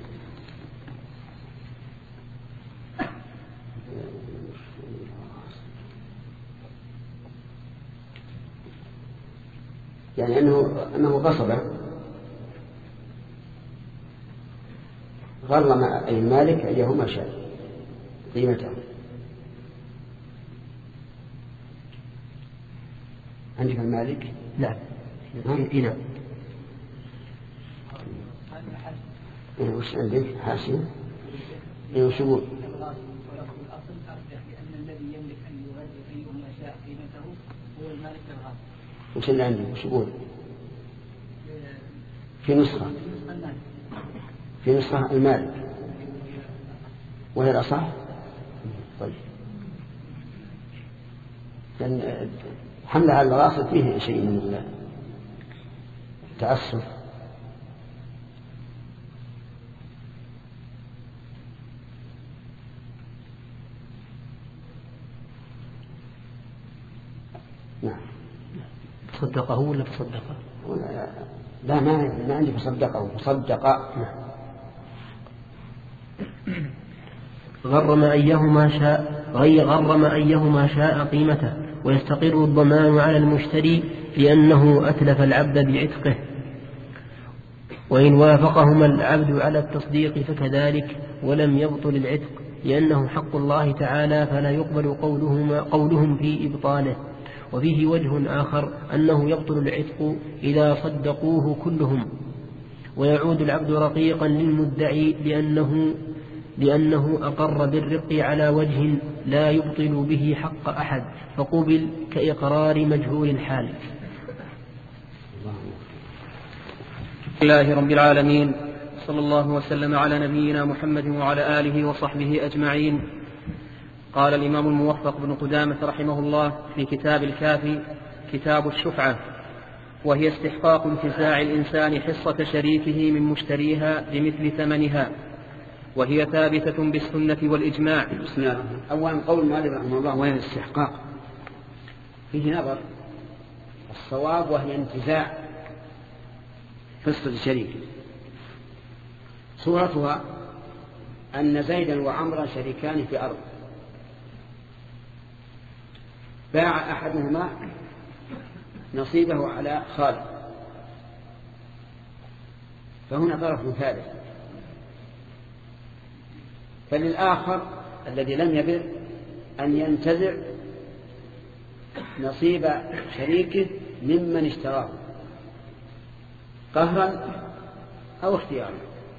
يعني أنه, أنه غصب غرم أي المالك أيهما شاء قيمته. عندك المالك؟ نعم. نعم. وش عندك حاشية؟ وش يقول؟ وش اللي عندي؟ وش يقول؟ في نسخة في نسخة المالك وهي الأصح. طيب لأن حملها على الغاصب فيه شيء من التعسف. نعم. صدقه ولا تصدقه؟ لا ما ما عندي فصدقه فصدق. غرم أيهما شاء غير غرم أيهما شاء قيمته ويستقر الضمان على المشتري لأنه أتلف العبد بعتقه وإن وافقهما العبد على التصديق فكذلك ولم يبطل العتق لأنه حق الله تعالى فلا يقبل قولهما قولهم في إبطاله. وفيه وجه آخر أنه يبطل العتق إذا صدقوه كلهم ويعود العبد رقيقا للمدعي لأنه, لأنه أقر بالرق على وجه لا يبطل به حق أحد فقبل كإقرار مجهول الحال. الله رب العالمين صلى الله وسلم على نبينا محمد وعلى آله وصحبه أجمعين. قال الإمام الموفق بن قدامة رحمه الله في كتاب الكافي كتاب الشفعة وهي استحقاق انتزاع الإنسان حصة شريكه من مشتريها بمثل ثمنها وهي ثابتة بالسنة والإجماع. بسم الله. أولا قول المؤلف رحمه الله وهي الاستحقاق فيه نظر. الصواب وهي انتزاع حصة الشريك. صورتها أن زيدا وعمرا شريكان في أرض باع أحدهما نصيبه على خالد فهنا طرف ثالث فللآخر الذي لم يبر أن ينتزع نصيب شريكه ممن اشتراه قهرا أو اختيارا.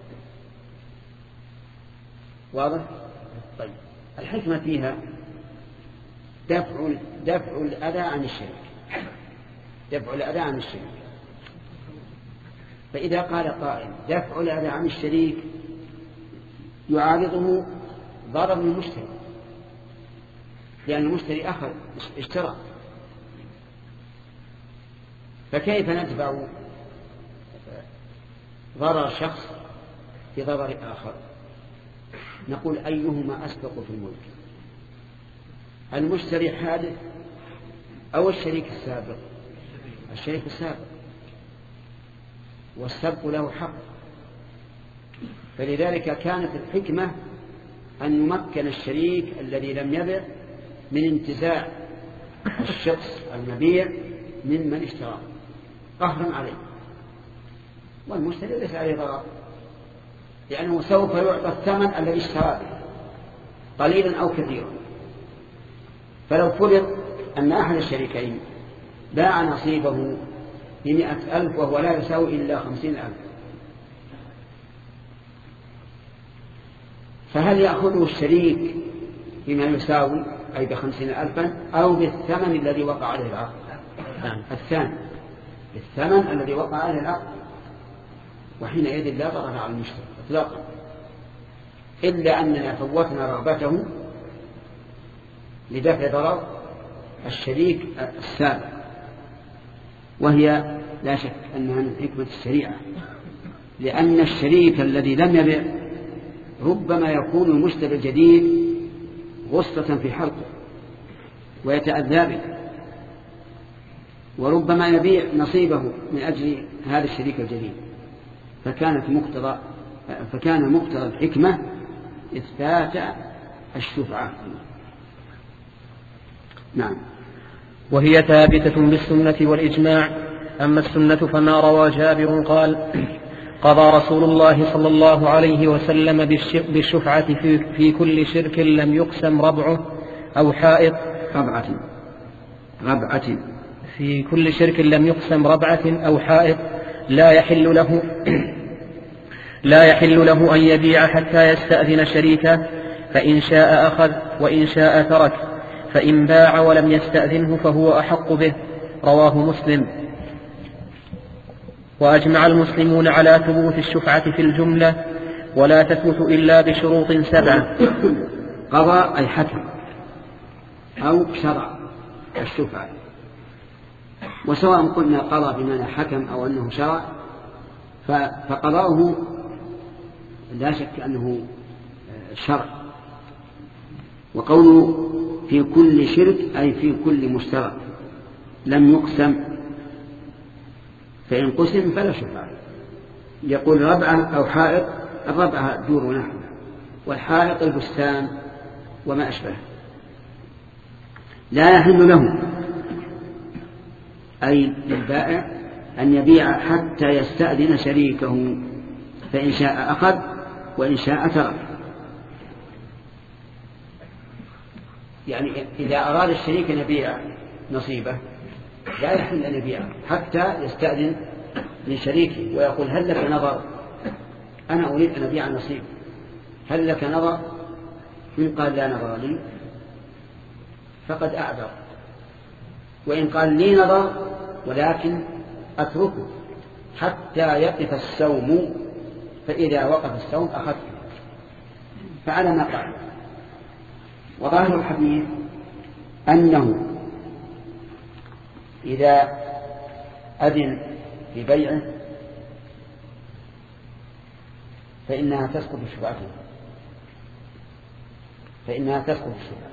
واضح؟ طيب الحكمة فيها دفع دفع الأذى عن الشريك، دفع الأذى عن الشريك. فإذا قال قائل دفع الأذى عن الشريك يعارضه ضرر المشتري، لأن المشتري أخذ اشترى، فكيف ندفع ضرر شخص في ضرر آخر؟ نقول أيهما أسبق في الملك، المشتري حادث أو الشريك السابق؟ الشريك السابق، والسبق له حق. فلذلك كانت الحكمة أن يمكن الشريك الذي لم يبع من انتزاع الشخص المبيع من من اشتراه قهرا عليه، والمشتري ليس عليه ضرر، لأنه سوف يعطى الثمن الذي اشتراه قليلا أو كثيرا. فلو فرض أن أحد الشريكين باع نصيبه بمئة ألف وهو لا يساوي إلا خمسين ألف، فهل يأخذه الشريك بما يساوي أي بخمسين ألفا أو بالثمن الذي وقع عليه العقد؟ الثاني، بالثمن الذي وقع عليه العقد، وحينئذ لا ضرر على المشتري اطلاقا، إلا أننا فوتنا رغبته لدفع ضرر الشريك السابق، وهي لا شك أنها من حكمة الشريعة، لأن الشريك الذي لم يبع ربما يكون المشتري الجديد غصة في حلقه ويتأذى به، وربما يبيع نصيبه من أجل هذا الشريك الجديد، فكانت مقتضى فكان مقتضى الحكمة إثبات الشفعة. نعم. وهي ثابتة بالسنة والإجماع. أما السنة فما روى جابر قال: قضى رسول الله صلى الله عليه وسلم بالشفعة في, في كل شرك لم يقسم ربعه أو حائط ربعة ربعة في كل شرك لم يقسم ربعة أو حائط لا يحل له لا يحل له أن يبيع حتى يستأذن شريكه، فإن شاء أخذ وإن شاء ترك، فإن باع ولم يستأذنه فهو أحق به. رواه مسلم. وأجمع المسلمون على ثبوت الشفعة في الجملة، ولا تثبت إلا بشروط سبعة. قضى أي حكم أو شرع الشفعة، وسواء قلنا قضى بمعنى حكم أو أنه شرع، فقضاؤه لا شك أنه شرع. وقوله في كل شرك أي في كل مشترك لم يقسم، فإن قسم فلا شفعة. يقول ربعة أو حائط، الربعة دور ونحو، والحائط البستان وما أشبه. لا يحل له أي للبائع أن يبيع حتى يستأذن شريكه، فإن شاء أخذ وإن شاء ترك. يعني إذا أراد الشريك أن يبيع نصيبه لا يحل أن يبيع حتى يستأذن من شريكه ويقول: هل لك نظر؟ أنا أريد أن أبيع نصيب، هل لك نظر؟ إن قال لا نظر لي فقد أعذر، وإن قال لي نظر ولكن أتركه حتى يقف السوم، فإذا وقف السوم أخذته، فعلى ما قال. وظاهر الحديث أنه إذا أذن في بيعه فإنها تسقط شفعته، فإنها تسقط الشفعة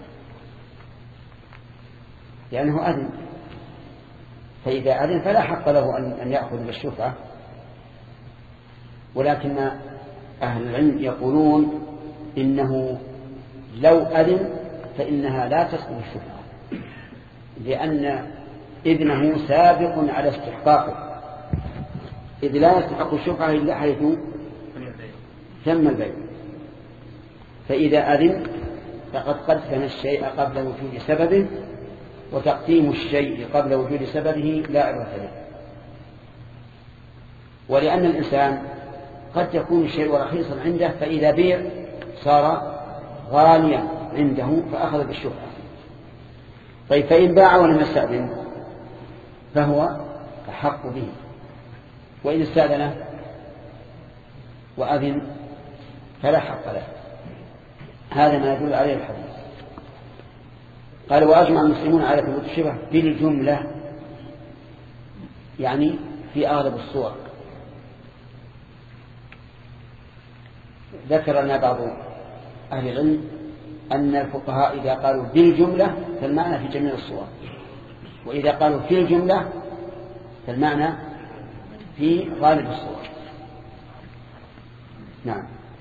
لأنه أذن، فإذا أذن فلا حق له أن يأخذ بالشفعة. ولكن أهل العلم يقولون إنه لو أذن فإنها لا تسقط الشفعة، لأن إذنه سابق على استحقاقه، إذ لا يستحق الشفعة إلا حيث تم البيع. فإذا أذن فقد قدم الشيء قبل وجود سببه، وتقديم الشيء قبل وجود سببه لا عبرة له. ولأن الإنسان قد يكون الشيء رخيصا عنده فإذا بيع صار غاليا عنده فأخذ بالشفعة. طيب فإن باع ولم يستأذن فهو أحق به، وإن استأذنه وأذن فلا حق له. هذا ما يدل عليه الحديث. قال وأجمع المسلمون على ثبوت الشبه بالجملة، يعني في أغلب الصور. ذكر لنا بعض أهل العلم أن الفقهاء إذا قالوا بالجملة فالمعنى في جميع الصور، وإذا قالوا في الجملة فالمعنى في غالب الصور. نعم.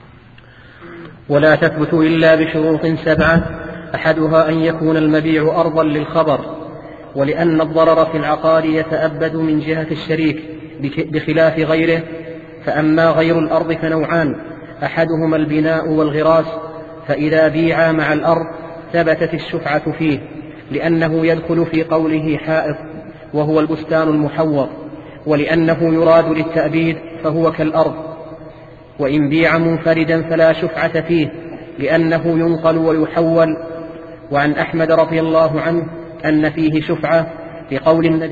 ولا تثبت إلا بشروط سبعة، أحدها أن يكون المبيع أرضا للخبر، ولأن الضرر في العقار يتأبد من جهة الشريك بخلاف غيره. فأما غير الأرض فنوعان، أحدهما البناء والغراس، فإذا بيعا مع الأرض ثبتت الشفعة فيه، لأنه يدخل في قوله حائط وهو البستان المحوط، ولأنه يراد للتأبيد فهو كالأرض. وإن بيع منفردا فلا شفعة فيه، لأنه ينقل ويحول. وعن أحمد رضي الله عنه أن فيه شفعة لقول النبي: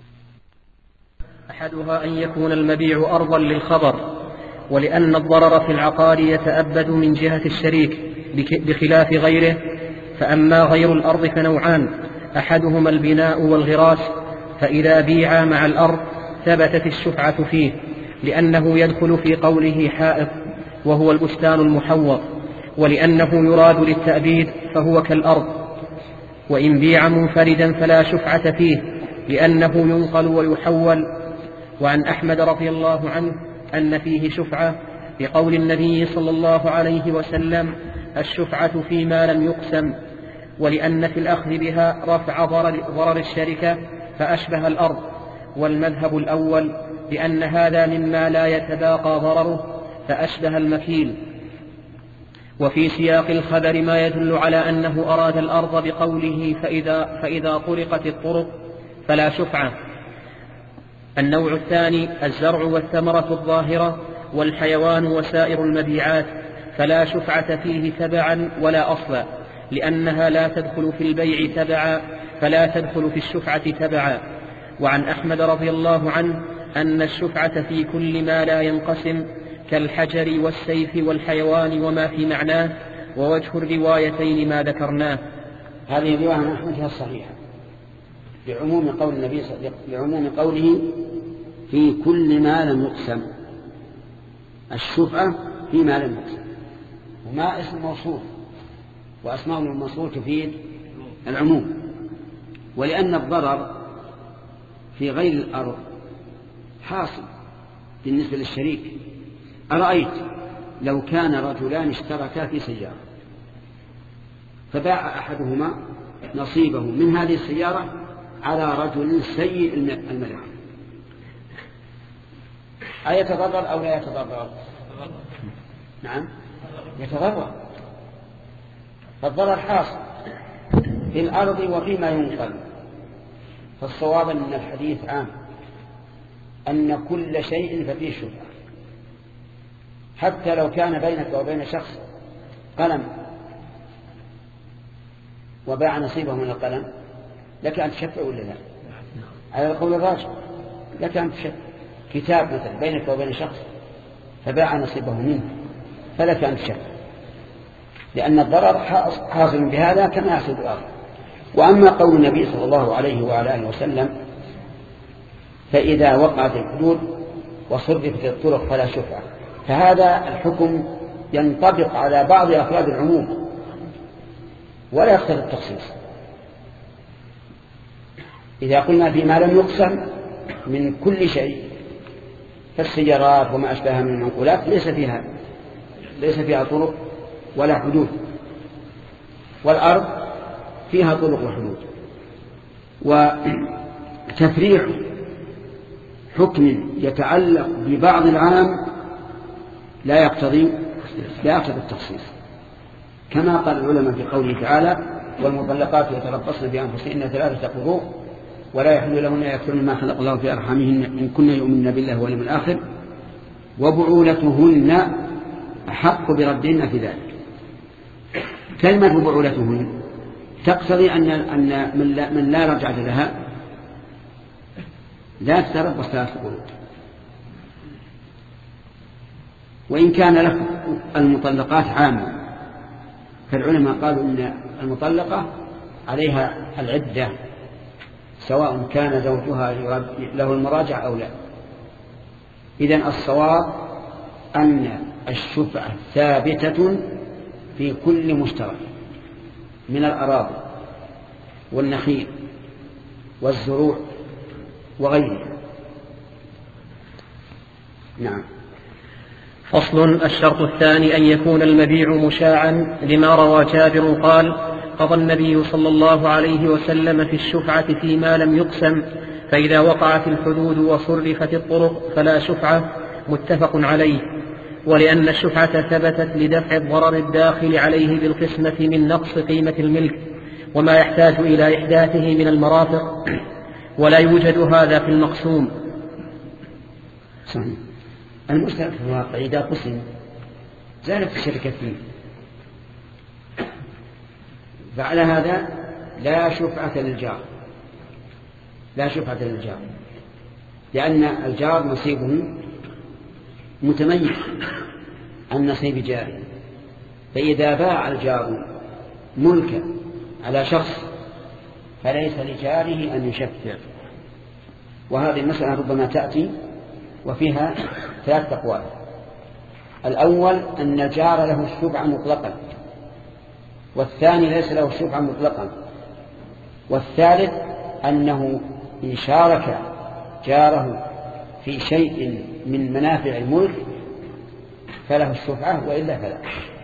أحدها أن يكون المبيع أرضا للخبر، ولأن الضرر في العقار يتأبد من جهة الشريك بخلاف غيره. فأما غير الأرض فنوعان، أحدهما البناء والغراس، فإذا بيعا مع الأرض ثبتت الشفعة فيه، لأنه يدخل في قوله حائط وهو البستان المحوط، ولأنه يراد للتأبيد فهو كالأرض. وإن بيع منفردا فلا شفعة فيه، لأنه ينقل ويحول. وعن أحمد رضي الله عنه أن فيه شفعة لقول النبي صلى الله عليه وسلم: الشفعة فيما لم يقسم، ولأن في الأخذ بها رفع ضرر الشركة فأشبه الأرض. والمذهب الأول لأن هذا مما لا يتباقى ضرره فأشبه المكيل. وفي سياق الخبر ما يدل على أنه أراد الأرض بقوله: فإذا, فإذا طرقت الطرق فلا شفعة. النوع الثاني الزرع والثمرة الظاهرة والحيوان وسائر المبيعات، فلا شفعة فيه تبعا ولا أصلا، لأنها لا تدخل في البيع تبعا فلا تدخل في الشفعة تبعا. وعن أحمد رضي الله عنه أن الشفعة في كل ما لا ينقسم كالحجر والسيف والحيوان وما في معناه، ووجه الروايتين ما ذكرناه. هذه الرواية عن أحمد هي الصحيحة لعموم قول النبي لعموم قوله في كل ما لم يقسم. الشفعة فيما لم يقسم، وما اسم موصول، وأسماء الموصول تفيد العموم. ولأن الضرر في غير الأرض حاصل بالنسبة للشريك. أرأيت لو كان رجلان اشتركا في سيارة فباع أحدهما نصيبه من هذه السيارة على رجل سيء الملك، أيتضرر أو لا يتضرر؟ نعم يتضرر، فالضرر حاصل في الأرض وفيما ينقل. فالصواب أن الحديث عام، أن كل شيء ففيه شفعة، حتى لو كان بينك وبين شخص قلم وباع نصيبه من القلم لك أن تشفع ولا لا؟ على القول الراجح لك أن تشفع. كتاب مثلا بينك وبين شخص فباع نصيبه منه فلك أن تشفع، لأن الضرر حاصل بهذا كما يحصل بالآخر. وأما قول النبي صلى الله عليه وعلى آله وسلم: فإذا وقعت الحدود وصرفت الطرق فلا شفعة، فهذا الحكم ينطبق على بعض أفراد العموم ولا يختلف التخصيص. إذا قلنا فيما لم يقسم من كل شيء، فالسيارات وما أشبهها من المنقولات ليس فيها ليس فيها طرق ولا حدود، والأرض فيها طرق وحدود. وتفريع حكم يتعلق ببعض العام لا يقتضي لا يقتضي التخصيص، كما قال العلماء في قوله تعالى: والمطلقات يتربصن بأنفسهن ثلاثة قروء ولا يحل لهن يكتمن ما خلق الله في أرحامهن إن كن يؤمنن بالله واليوم الآخر وبعولتهن أحق بردهن في ذلك. كلمة بعولتهن تقتضي أن أن من لا, من لا رجعة لها لا تتربص ثلاث قروء، وإن كان لك المطلقات عامة، فالعلماء قالوا إن المطلقة عليها العدة سواء كان زوجها له المراجعة أو لا. إذن الصواب أن الشفعة ثابتة في كل مشترك من الأراضي والنخيل والزروع وغيرها. نعم. فصل. الشرط الثاني أن يكون المبيع مشاعا، لما روى جابر قال: قضى النبي صلى الله عليه وسلم في الشفعة فيما لم يقسم، فإذا وقعت الحدود وصرفت الطرق فلا شفعة، متفق عليه. ولأن الشفعة ثبتت لدفع الضرر الداخل عليه بالقسمة من نقص قيمة الملك وما يحتاج إلى إحداثه من المرافق، ولا يوجد هذا في المقسوم. صحيح. المشترك في الواقع إذا قسم زالت الشركة فيه، فعلى هذا لا شفعة للجار، لا شفعة للجار، لأن الجار نصيبه متميز عن نصيب جاره. فإذا باع الجار ملكا على شخص فليس لجاره أن يشفع. وهذه المسألة ربما تأتي وفيها ثلاث أقوال. الأول أن الجار له الشفعة مطلقا، والثاني ليس له الشفعة مطلقا، والثالث أنه إن شارك جاره في شيء من منافع الملك فله الشفعة، وإلا فلا.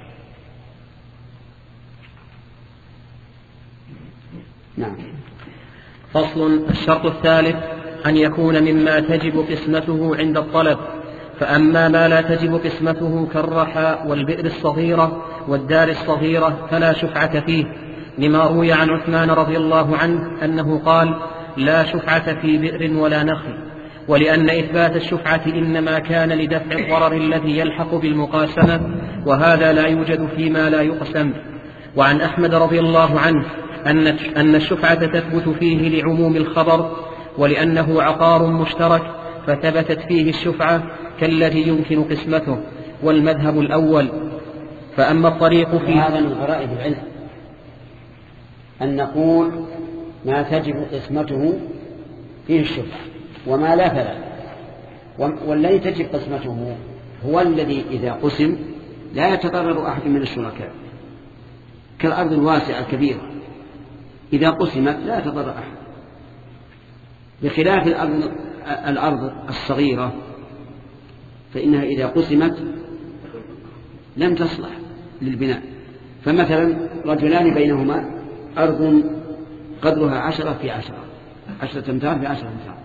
نعم. فصل. الشرط الثالث أن يكون مما تجب قسمته عند الطلب، فأما ما لا تجب قسمته كالرحى والبئر الصغيرة والدار الصغيرة فلا شفعة فيه، لما روي عن عثمان رضي الله عنه أنه قال: لا شفعة في بئر ولا نخل. ولأن إثبات الشفعة إنما كان لدفع الضرر الذي يلحق بالمقاسمة، وهذا لا يوجد فيما لا يقسم. وعن أحمد رضي الله عنه أن الشفعة تثبت فيه لعموم الخبر، ولأنه عقار مشترك فثبتت فيه الشفعة كالذي يمكن قسمته، والمذهب الأول. فأما الطريق فيه، هذا من غرائب العلم أن نقول ما تجب قسمته فيه الشفعة وما لا فلا، والذي تجب قسمته هو الذي إذا قسم لا يتضرر أحد من الشركاء، كالأرض الواسعة الكبيرة إذا قسمت لا يتضرر أحد، بخلاف الأرض, الأرض الصغيرة فإنها إذا قسمت لم تصلح للبناء. فمثلا رجلان بينهما أرض قدرها عشرة في عشرة، عشرة أمتار في عشرة أمتار،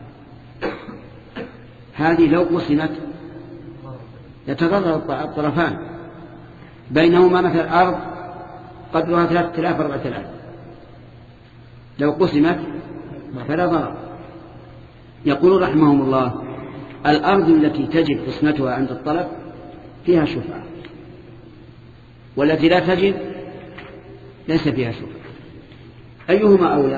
هذه لو قسمت يتضرر الطرفان. بينهما مثلا أرض قدرها ثلاثة آلاف أربعة آلاف، لو قسمت فلا ضرر. يقول رحمهم الله: الأرض التي تجب قسمتها عند الطلب فيها شفعة، والتي لا تجب ليس فيها شفعة. أيهما أولى؟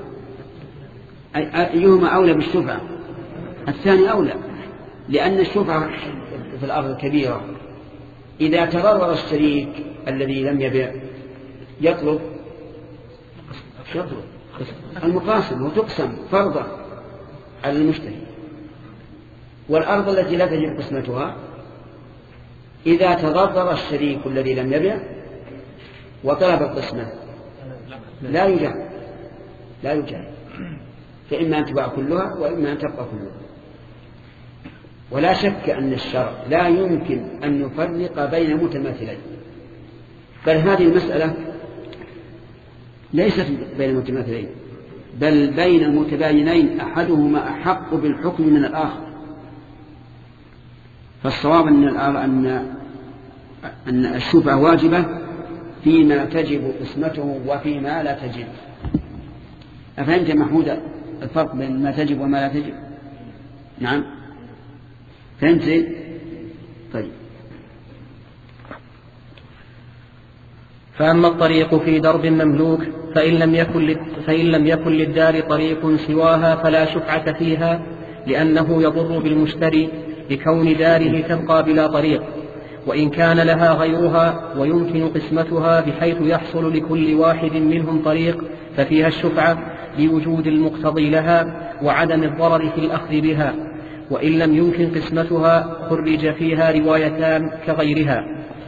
أيهما أولى بالشفعة؟ الثاني أولى، لأن الشفعة في الأرض الكبيرة إذا تضرر الشريك الذي لم يبيع يطلب يطلب المقاسم وتقسم فرضا على المشتري. والأرض التي لا تجب قسمتها إذا تضرر الشريك الذي لم يبيع وطلب القسمة لا يجاب لا يجاب فإما أن تباع كلها وإما أن تبقى كلها. ولا شك أن الشرع لا يمكن أن يفرق بين متماثلين، بل هذه المسألة ليست بين متماثلين، بل بين المتباينين أحدهما أحق بالحكم من الآخر. فالصواب أن أن أن الشفعة واجبة فيما تجب قسمته وفيما لا تجب. أفهمت محمود الفرق بين ما تجب وما لا تجب؟ نعم فهمت. طيب. فأما الطريق في درب مملوك فإن لم يكن فإن لم يكن للدار طريق سواها فلا شفعة فيها، لأنه يضر بالمشتري لكون داره تبقى بلا طريق، وإن كان لها غيرها ويمكن قسمتها بحيث يحصل لكل واحد منهم طريق ففيها الشفعة لوجود المقتضي لها وعدم الضرر في الأخذ بها، وإن لم يمكن قسمتها خرج فيها روايتان كغيرها.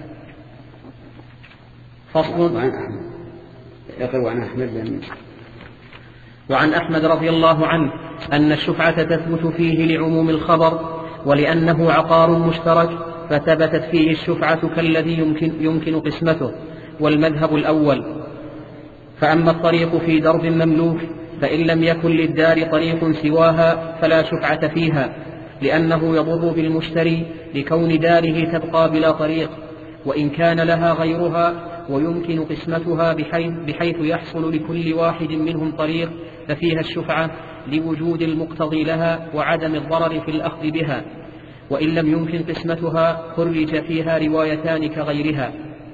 فصل. عن أحمد وعن أحمد رضي الله عنه أن الشفعة تثبت فيه لعموم الخبر، ولأنه عقار مشترك فثبتت فيه الشفعة كالذي يمكن, يمكن قسمته، والمذهب الأول. فأما الطريق في درب مملوك فإن لم يكن للدار طريق سواها فلا شفعة فيها، لأنه يضر بالمشتري لكون داره تبقى بلا طريق، وإن كان لها غيرها ويمكن قسمتها بحيث, بحيث يحصل لكل واحد منهم طريق ففيها الشفعة لوجود المقتضي لها وعدم الضرر في الأخذ بها، وإن لم يمكن قسمتها خرج فيها روايتان كغيرها.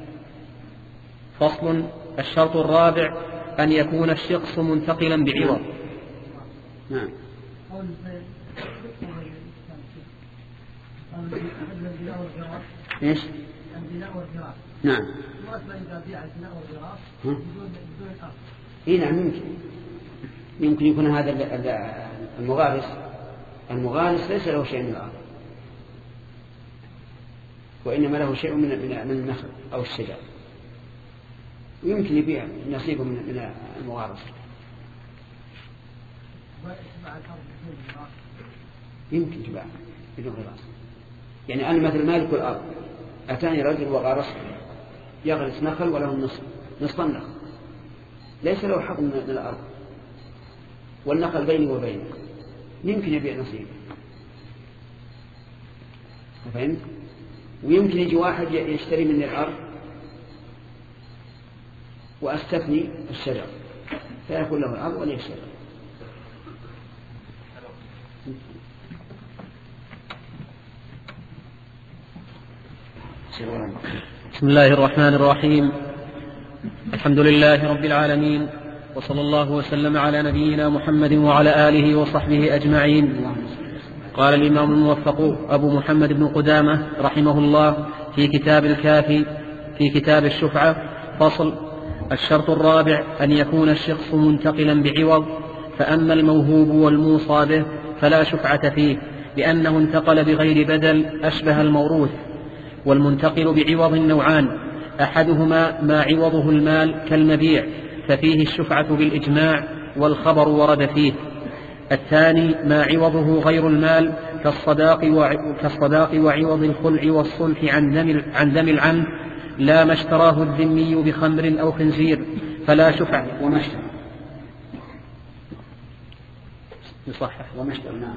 فصل. الشرط الرابع أن يكون الشخص منتقلا بعوض. نعم. ايش؟ نعم. اي نعم يمكن. يمكن يكون هذا المغارس المغارس ليس له شيء من الأرض، وإنما له شيء من من النخل أو الشجر، ويمكن يبيع نصيبه من المغارس. يمكن تباع بدون غراس. يعني أنا مثل مالك الأرض أتاني رجل وغارس يغرس نخل وله نصف نصف النخل، ليس له حق من الأرض، والنخل بيني وبينه، يمكن يبيع نصيبه. فهمت؟ ويمكن يجي واحد يشتري مني الأرض وأستثني الشجر فيكون له الأرض ولي الشجر. بسم الله الرحمن الرحيم. الحمد لله رب العالمين، وصلى الله وسلم على نبينا محمد وعلى آله وصحبه أجمعين. قال الإمام الموفق أبو محمد بن قدامة رحمه الله في كتاب الكافي في كتاب الشفعة: فصل. الشرط الرابع أن يكون الشخص منتقلا بعوض، فأما الموهوب والموصى به فلا شفعة فيه، لأنه انتقل بغير بدل أشبه الموروث. والمنتقل بعوض نوعان: أحدهما ما عوضه المال كالمبيع ففيه الشفعة بالإجماع والخبر ورد فيه. الثاني ما عوضه غير المال كالصداق وعوض الخلع والصلح عن دم العمد، لا ما اشتراه الذمي بخمر أو خنزير فلا شفعة. وما اشترى يصحح وما اشترى. نعم.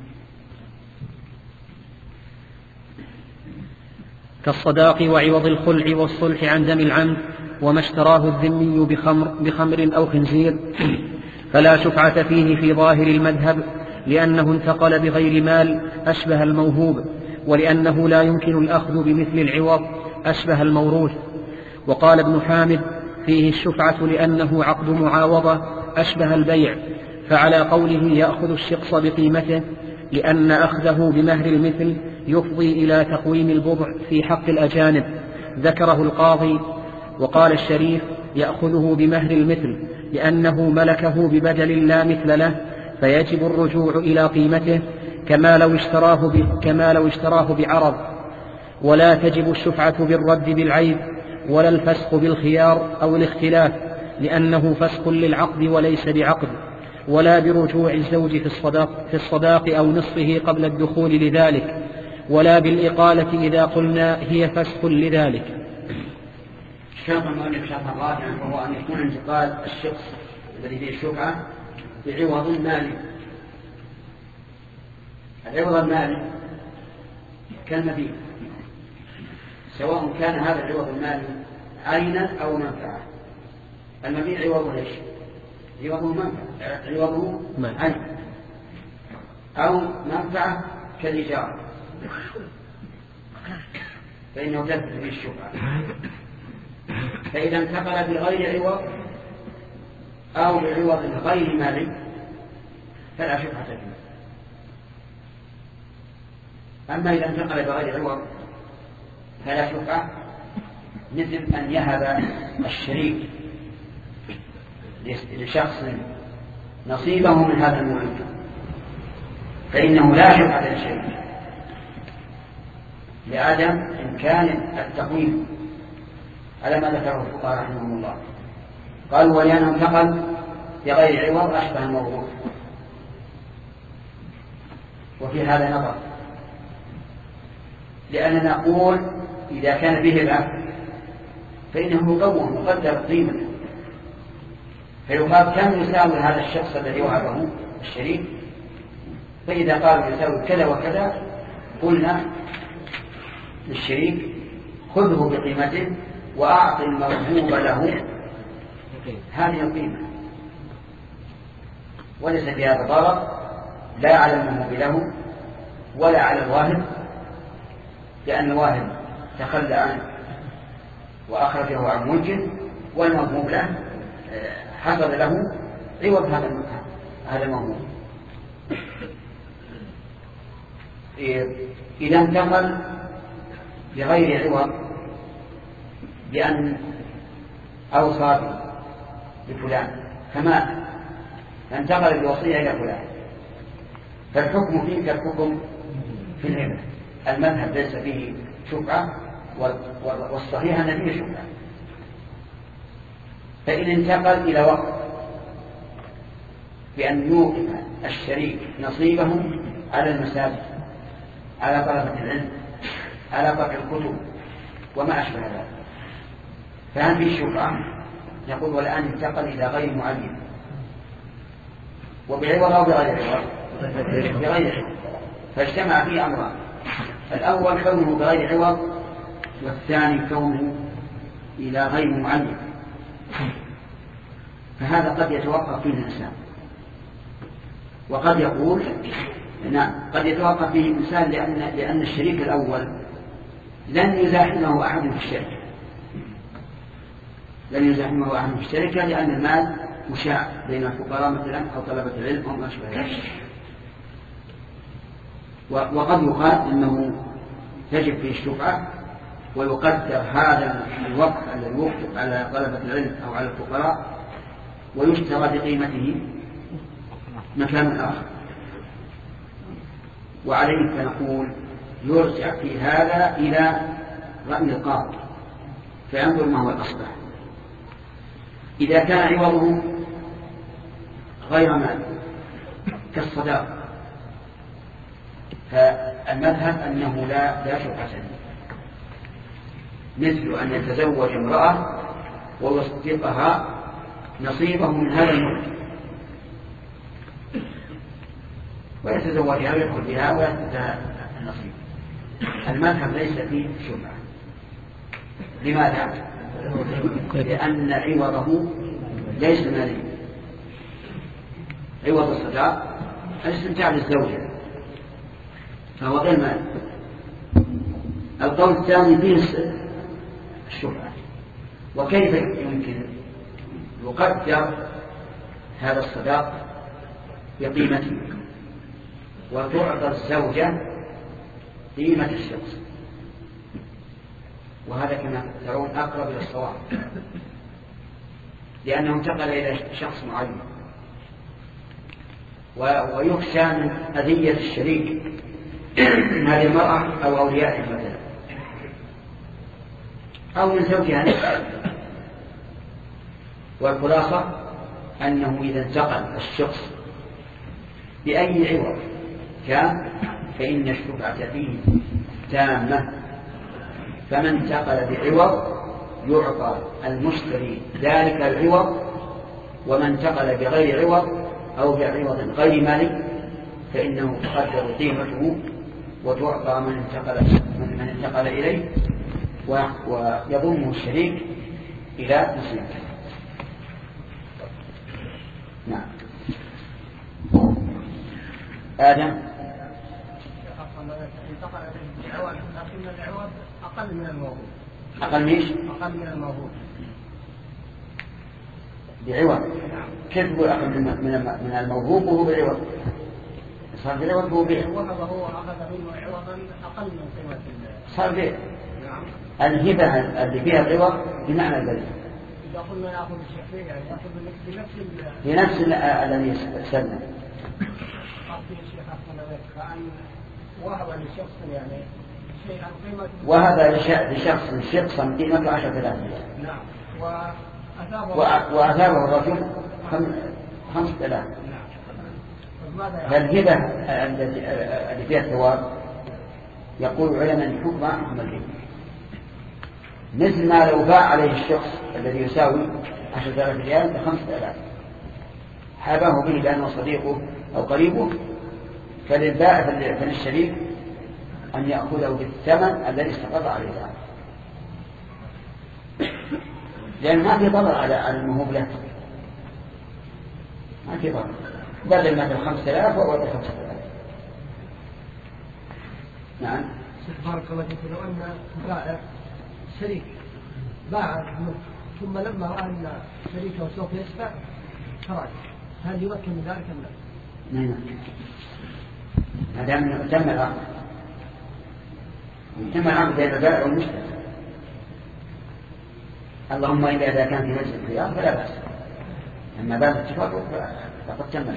كالصداق وعوض الخلع والصلح عن دم العمد، وما اشتراه الذمي بخمر, بخمر أو خنزير فلا شفعة فيه في ظاهر المذهب، لأنه انتقل بغير مال أشبه الموهوب، ولأنه لا يمكن الأخذ بمثل العوض أشبه الموروث. وقال ابن حامد فيه الشفعة لأنه عقد معاوضة أشبه البيع، فعلى قوله يأخذ الشخص بقيمته، لأن أخذه بمهر المثل يفضي إلى تقويم البضع في حق الأجانب، ذكره القاضي. وقال الشريف يأخذه بمهر المثل لأنه ملكه ببدل لا مثل له، فيجب الرجوع إلى قيمته كما لو اشتراه, كما لو اشتراه بعرض. ولا تجب الشفعة بالرد بالعيب، ولا الفسخ بالخيار أو الاختلاف، لأنه فسخ للعقد وليس بعقد. ولا برجوع الزوج في الصداق, في الصداق أو نصفه قبل الدخول لذلك، ولا بالإقالة إذا قلنا هي فسخ لذلك. الشرط المؤلف شرط الرابع وهو أن يكون انتقال الشخص الذي فيه الشفعة بعوض مالي. العوض المالي كالمبيع، سواء كان هذا العوض المالي عينا أو منفعة. المبيع عوضه ايش؟ عوضه منفعة، عوضه عين أو منفعة كالإيجار. فإنه تثبت به الشفعة. فإذا انتقل بغير عوض أو بعوض غير مالي فلا شفعة فيه. أما إذا انتقل بغير عوض فلا شفعة، مثل أن يهب الشريك لشخص نصيبه من هذا الملك فإنه لا شفعة للشريك لعدم إمكان التقويم على ما ذكره الفقهاء رحمهم الله. قالوا ولأنه انتقل بغير عوض أشبه الموضوع. وفي هذا نظر، لأننا نقول إذا كان به العبد فإنه مقوم مقدر قيمته، فيقال كم يساوي هذا الشخص الذي وهبه الشريك، فإذا قال يساوي كذا وكذا قلنا للشريك خذه بقيمته وأعطي الموهوب له هذه القيمة، وليس في هذا ضرر لا على الموهوب له ولا على الواهب، لأن الواهب تخلى عنه وأخرجه عن ملكه، والموهوب له حصل له عوض هذا هذا الموهوب. إذا انتقل بغير عوض بأن أوصى بفلان كما انتقل بالوصية إلى فلان، فالحكم فيه كالحكم في الهبة. المذهب ليس فيه شفعة، والصحيح أن فيه شفعة. فإن انتقل إلى وقت بأن يوقف الشريك نصيبه على المساجد، على طلبة العلم، على طبع الكتب وما أشبه ذلك، فهل فيه شفعة؟ نقول والآن انتقل إلى غير معين، وبعوض أو بغير عوض؟ بغير عوض. فاجتمع فيه أمران: الأول كونه بغير عوض، والثاني كونه إلى غير معين. فهذا قد يتوقف فيه الإنسان، وقد يقول نعم قد يتوقف فيه الإنسان لأن, لأن الشريك الأول لن يزاحمه أحد في الشركة، لن يزاحمه أحد في الشركة لأن المال مشاع بين الفقراء مثلا أو طلبة العلم أو ما أشبه ذلك. وقد يقال إنه تجب فيه الشفعة، ويقدر هذا الوقت الذي يوقف على طلبة العلم أو على الفقراء ويشترى بقيمته مكان آخر. وعليه فنقول يرجع في هذا إلى رأي القاضي فينظر ما هو الأصلح. إذا كان عوضه غير مال كالصداق فالمذهب أنه لا لا شفعة فيه، مثل أن يتزوج امرأة ويصدقها نصيبه من هذا الملك ويتزوجها ويدخل بها ويأخذ النصيب. المذهب ليس فيه شفعة. لماذا؟ لأن عوضه ليس مالي. عوض الصداق الاستمتاع للزوجة فهو غير مال. القول الثاني فيه الشفعة. وكيف يمكن يقدر هذا الصداق بقيمته وتعطى الزوجة قيمة الشخص؟ وهذا كما ترون أقرب إلى الصواب، لأنه انتقل إلى شخص معين، ويخشى من أذية الشريك من هذه المرأة أو أوليائه مثلا أو من زوجها نفسه. والخلاصة أنه إذا انتقل الشخص بأي عوض كان فإن الشفعة فيه تامة. فمن انتقل بعوض يعطى المشتري ذلك العوض، ومن انتقل بغير عوض أو بعوض غير مالي فإنه تقدر قيمته وتعطى من انتقل, من انتقل إليه ويضمه الشريك إلى نصيبه. نعم. آدم. انتقل إليه بعوض لكن العوض أقل من الموهوب. أقل ميش؟ أقل من الموهوب. بعوض. كيف يقول أقل من من الموهوب وهو بعوض؟ صار بعوض هو بيع. وهو أخذ منه عوضا أقل من قيمة. صار بيع. الهبة اللي فيها العوض بمعنى البيع. إذا قلنا نأخذ الشيء يعني نأخذ بنفس في نفس الذي سلم. قصدي الشيخ أحسن لك كأن وهب لشخص يعني شيئا قيمة. وهب لشخص شخصا قيمته عشرة آلاف. نعم. وأثابه. وأثابه الرجل خمسة آلاف. فالهبة التي فيها الثواب يقول علماء الحكم حكم الهبة، مثل ما لو باع عليه الشخص الذي يساوي عشرة آلاف ريال بخمسة آلاف حابه به لأنه صديقه أو قريبه، فللبائع فللشريك أن يأخذه بالثمن الذي استقر عليه الآن، لأن ما في ضرر على الموهوب له، ما في ضرر، بدل مثل خمسة آلاف وأول خمسة آلاف. نعم. بارك الله فيك. لو أن بائع شريك باع ثم لما رأى أن شريكه سوف يشفع خرج، هل يمكن من ذلك أم لا؟ نعم. هذا من تم العقد، تم العقد بين البائع والمشتري، اللهم إلا إذا كان في مجلس الخيار فلا بأس، أما بعد الاتفاق فقد تم.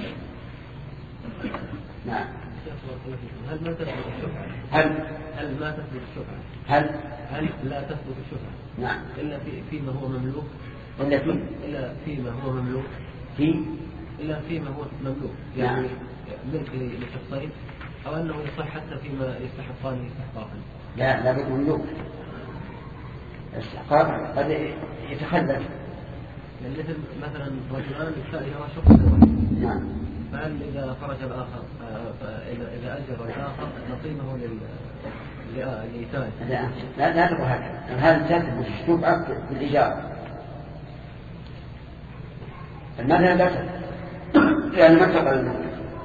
نعم. هل ما تثبت الشفعة؟ هل هل ما تثبت الشفعة؟ هل هل لا تثبت الشفعة؟ نعم. إلا في فيما هو مملوك. إلا في إلا فيما هو مملوك. في إلا فيما هو مملوك. يعني نعم. ملك لشخصين، أو أنه يصح حتى فيما يستحقان استحقاقا. لا لا بد مملوك. استحقاق قد يتخلف. يعني مثل مثلا رجلان الثاني هو شخص واحد. نعم. فهل إذا خرج الآخر إذا إذا أجر الآخر نصيبه لل للإيتاء؟ لا لا لا تقول هذا، هذا تثبت الشفعة في الإيجار. المثل لا تثبت لأن ما تقبل المثل.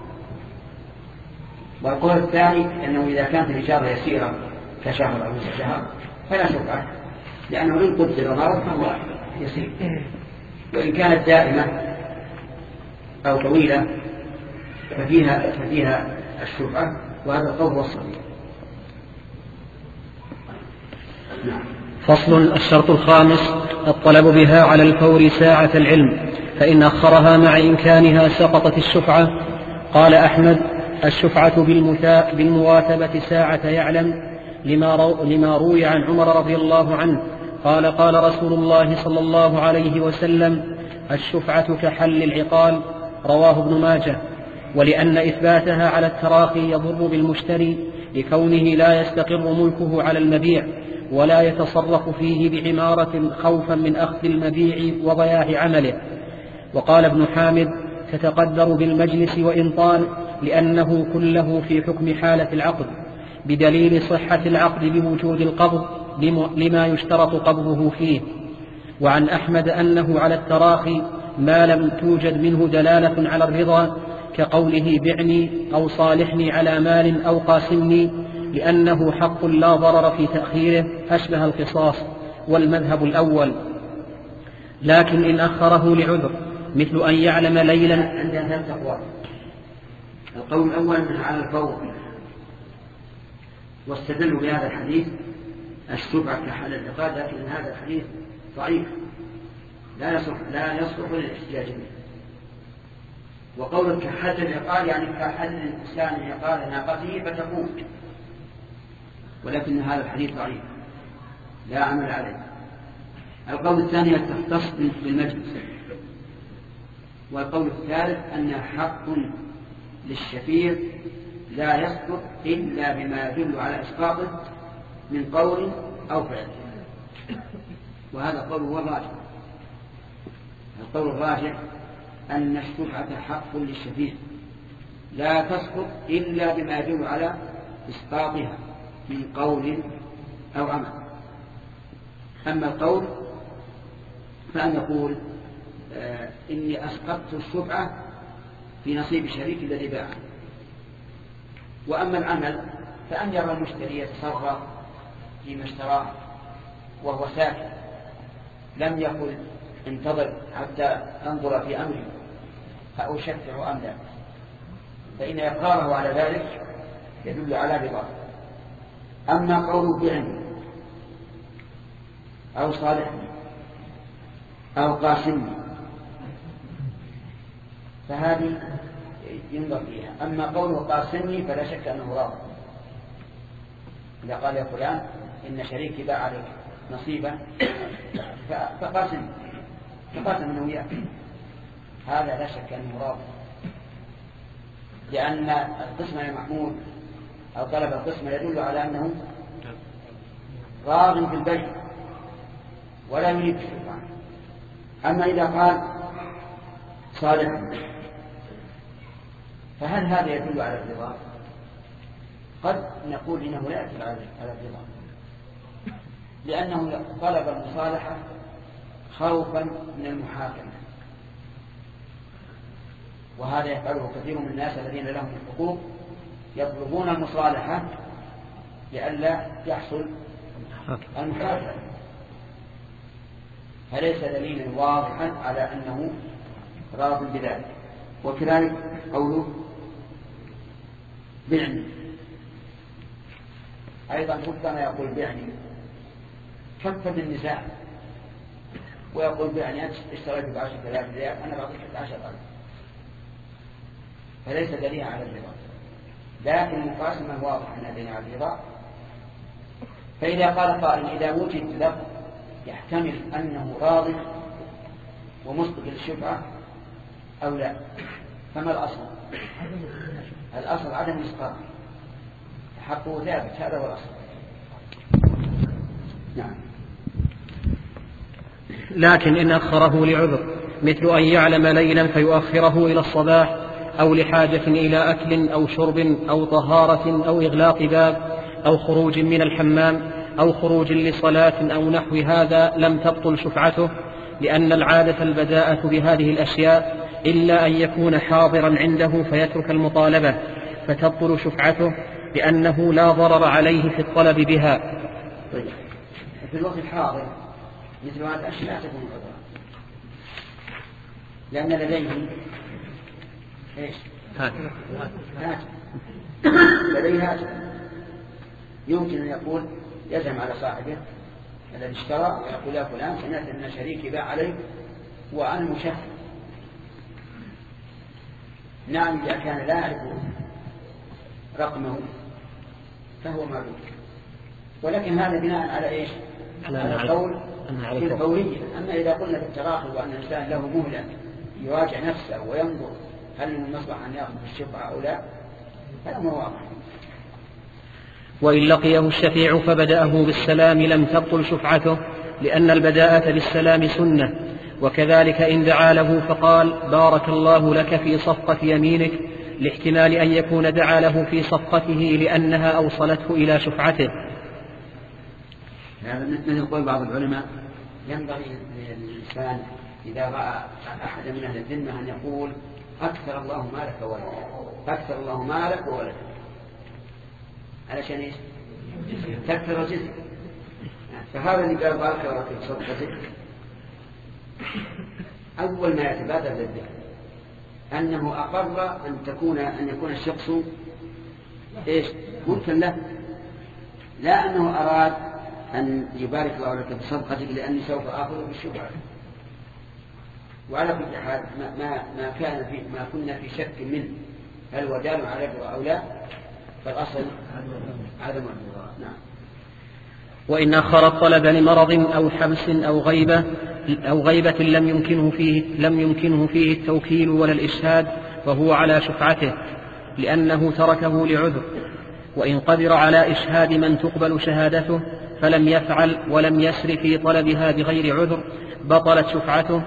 والقول الثاني أنه إذا كانت الإجارة يسيرة كشهر أو نصف شهر فلا شفعة، لأنه إن قدر مرض فهو يسير، وإن كانت دائمة أو طويلة ففيها ففيها الشفعة، وهذا القول هو الصحيح. نعم. فصل. الشرط الخامس الطلب بها على الفور ساعة العلم، فإن أخرها مع إمكانها سقطت الشفعة. قال أحمد: الشفعة بالمواثبة ساعة يعلم، لما, رو لما روي عن عمر رضي الله عنه قال: قال رسول الله صلى الله عليه وسلم: الشفعة كحل العقال. رواه ابن ماجه. ولأن إثباتها على التراخي يضر بالمشتري لكونه لا يستقر ملكه على المبيع ولا يتصرف فيه بعمارة خوفا من أخذ المبيع وضياع عمله. وقال ابن حامد: تتقدر بالمجلس وإن طال، لأنه كله في حكم حالة العقد، بدليل صحة العقد بوجود القبض لما يشترط قبضه فيه. وعن أحمد أنه على التراخي ما لم توجد منه دلالة على الرضا، كقوله: بعني أو صالحني على مال أو قاسمني، لأنه حق لا ضرر في تأخيره، أشبه القصاص، والمذهب الأول. لكن إن أخره لعذر مثل أن يعلم ليلا. عندنا ثلاث أقوال. القول الأول من على الفور، واستدلوا بهذا الحديث الشفعة كحل العقاد، لكن هذا الحديث ضعيف لا يصلح لا يصلح للاحتجاج به. وقولك كحل العقال يعني كحل الإنسان عقال ناقته فتموت، ولكن هذا الحديث ضعيف لا عمل عليه. القول الثاني تختص بالمجلس. والقول الثالث أن حق للشفيع لا يسقط إلا بما يدل على إسقاطه من قول أو فعل، وهذا القول هو الراجح. القول الراجح أن الشفعة حق للشفيع لا تسقط إلا بما يدل على إسقاطها من قول أو عمل. أما القول فأن يقول آه إني أسقطت الشفعة في نصيب شريك الذي باع. وأما العمل فأن يرى المشتري يتصرف فيما اشتراه وهو ساكت لم يقل انتظر حتى أنظر في أمري فأشفع أم لا، فإن إقراره على ذلك يدل على رضاه. أما قوله بعني أو صالحني أو قاسمني فهذه ينظر فيها. أما قوله قاسمني فلا شك أنه راض. إذا قال يا فلان إن شريكي باع عليك نصيبا فقاسمني فقاسم أنه إياه، هذا لا شك أنه راض، لأن القسم المحمود أو طلب القسم يدل على أنه راض في البيع ولا يريد الشفعة. أما إذا قال صالح فهل هذا يدل على الرضا؟ قد نقول إنه لا يدل على الرضا، لأنه طلب المصالحة خوفا من المحاكمة، وهذا يفعله كثير من الناس الذين لهم الحقوق يطلبون المصالحة لئلا يحصل المحاكمة، فليس دليلا واضحا على أنه راض بذلك. وكذلك قوله بعني أيضا ربما يقول بعني كفد النزاع ويقول بعني اشتريت بعشرة آلاف ريال أنا بعطيك عشرة آلاف، فليس دليلا على الرضا، لكن المقاسمة واضح أنها دليل على الرضا. فإذا قال قائل إذا وجد لفظ يحتمل أنه راض ومصدق للشفعة أو لا فما الأصل؟ الأصل عدم الإسقاط، حقه ثابت، هذا هو الأصل. نعم. لكن إن أخره لعذر مثل أن يعلم ليلا فيؤخره إلى الصباح أو لحاجة إلى أكل أو شرب أو طهارة أو إغلاق باب أو خروج من الحمام أو خروج لصلاة أو نحو هذا لم تبطل شفعته، لأن العادة البداءة بهذه الأشياء إلا أن يكون حاضرا عنده فيترك المطالبة فتبطل شفعته لأنه لا ضرر عليه في الطلب بها. طيب. في الوقت الحاضر مثل هذه الأشياء تكون عذرا، لأن لديه إيش؟ هاتف لديه هاتف يمكن أن يقول يزعم على صاحبه الذي اشترى ويقول يا فلان سمعت أن شريكي باع عليك وأنا مشهد. نعم إذا كان لا يعرف رقمه فهو معروف، ولكن هذا بناء على إيش؟ على القول في الفورية. أما إذا قلنا في التراخي وأن الإنسان له مهلة يراجع نفسه وينظر هل من المصلحة أن يأخذ الشفعة أو لا هذا ما واضح. وإن لقيه الشفيع فبدأه بالسلام لم تبطل شفعته، لأن البداءة بالسلام سنة. وكذلك إن دعا له فقال بارك الله لك في صفقة يمينك، لاحتمال أن يكون دعا له في صفقته لأنها أوصلته إلى شفعته. هذا مثل يقول بعض العلماء ينبغي للإنسان إذا رأى أحد من أهل الذمة أن يقول أكثر الله مالك وولدك، أكثر الله مالك وولدك، علشان إيش؟ تكثر الجزء. فهذا اللي قال بارك الله في صدقتك أول ما يتبادر للذهن أنه أقر أن تكون أن يكون الشخص إيش؟ ملكا له، لا أنه أراد أن يبارك الله لك بصدقتك لأني سوف آخذ بالشفعة. وعلى كل حال ما ما كان في ما كنا في شك منه هل هو دال على الرضا أو لا، فالأصل عدم الرضا. نعم. وإن أخر الطلب لمرض أو حبس أو غيبة أو غيبة لم يمكنه فيه لم يمكنه فيه التوكيل ولا الإشهاد فهو على شفعته، لأنه تركه لعذر. وإن قدر على إشهاد من تقبل شهادته فلم يفعل ولم يسر في طلبها بغير عذر بطلت شفعته،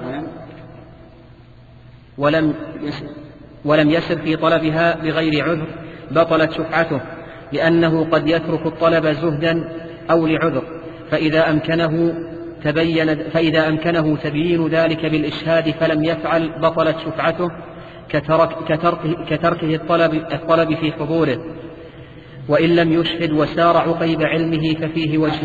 ولم ولم يسر في طلبها بغير عذر بطلت شفعته، لأنه قد يترك الطلب زهدا أو لعذر، فإذا أمكنه تبين فإذا أمكنه تبيين ذلك بالإشهاد فلم يفعل بطلت شفعته كترك كتركه, كتركه الطلب, الطلب في حضوره. وإن لم يشهد وسار عقيب علمه ففيه وجه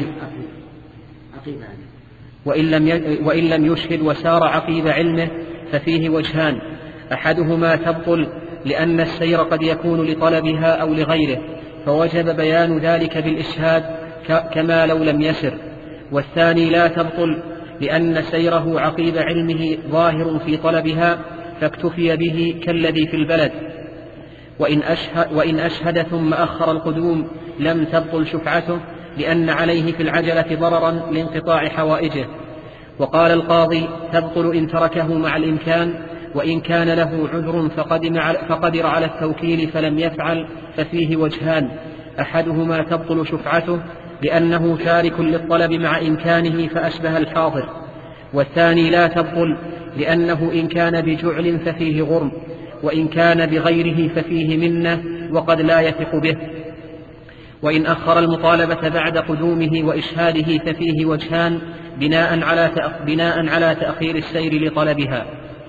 وإن لم وإن لم يشهد وسار عقيب علمه ففيه وجهان: أحدهما تبطل لأن السير قد يكون لطلبها أو لغيره فوجب بيان ذلك بالإشهاد كما لو لم يسر، والثاني لا تبطل لأن سيره عقيب علمه ظاهر في طلبها فاكتفي به كالذي في البلد. وإن أشهد, وإن أشهد ثم أخر القدوم لم تبطل شفعته لأن عليه في العجلة ضررا لانقطاع حوائجه. وقال القاضي: تبطل إن تركه مع الإمكان، وإن كان له عذر فقدر على التوكيل فلم يفعل ففيه وجهان: أحدهما تبطل شفعته لأنه تارك للطلب مع إمكانه فأشبه الحاضر، والثاني لا تبطل لأنه إن كان بجعل ففيه غرم، وإن كان بغيره ففيه منة وقد لا يثق به. وإن أخر المطالبة بعد قدومه وإشهاده ففيه وجهان بناء على بناء على تأخير السير لطلبها.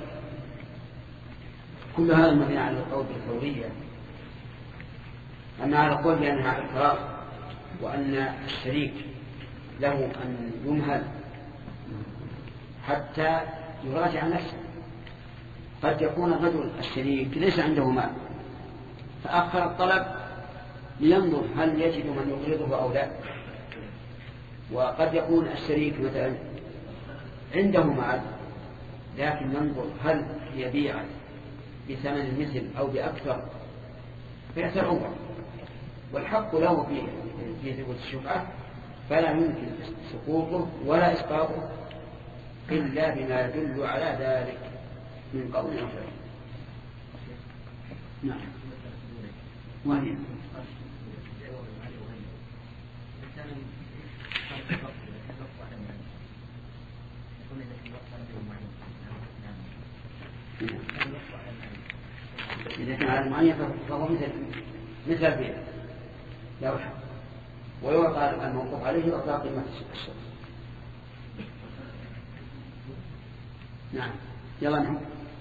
كل هذا مبني على القول بالفورية. أما على القول بأنها على الفراغ وأن الشريك له أن يمهل حتى يراجع نفسه. قد يكون الرجل الشريك ليس عنده مال فأخر الطلب لينظر هل يجد من يقرضه أو لا، وقد يكون الشريك مثلا عنده مال لكن ينظر هل يبيع بثمن المثل أو بأكثر فيتعوض، والحق له في في ثبوت الشفعة فلا يمكن سقوطه ولا إسقاطه إلا بما يدل على ذلك من قول أو فعل. نعم. وهي إذا كان على المعين فهو مثل مثل البيع لا الحق، ويعطى الموقوف عليه يعطى قيمة الشخص. نعم. يلا نعم.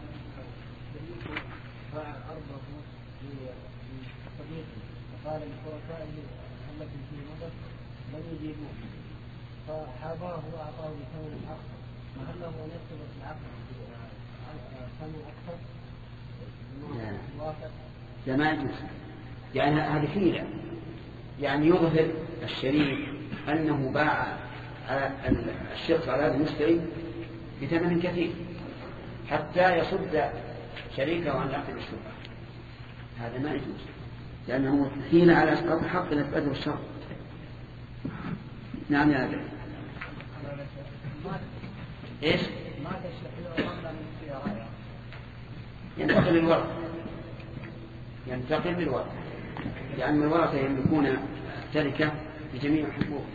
فقال لشركائه التي في مضت لم يجيبوه فحاباه واعطاه بثمن اكثر، فهل له ان يرتبط العقد ثمن اكثر؟ لا ما يجوز، يعني هذه حيلة، يعني يظهر الشريك أنه باع الشخص على هذا المشتري بثمن كثير حتى يصد شريكه عن عقد الشفعة. هذا ما يجوز لأنه حيلة على إسقاط الحق لإثباته الشرط. نعم يا أبي. إيش؟ ينتقل للورثة، ينتقل للورثة لأن الورثة يملكون تركة بجميع حقوق.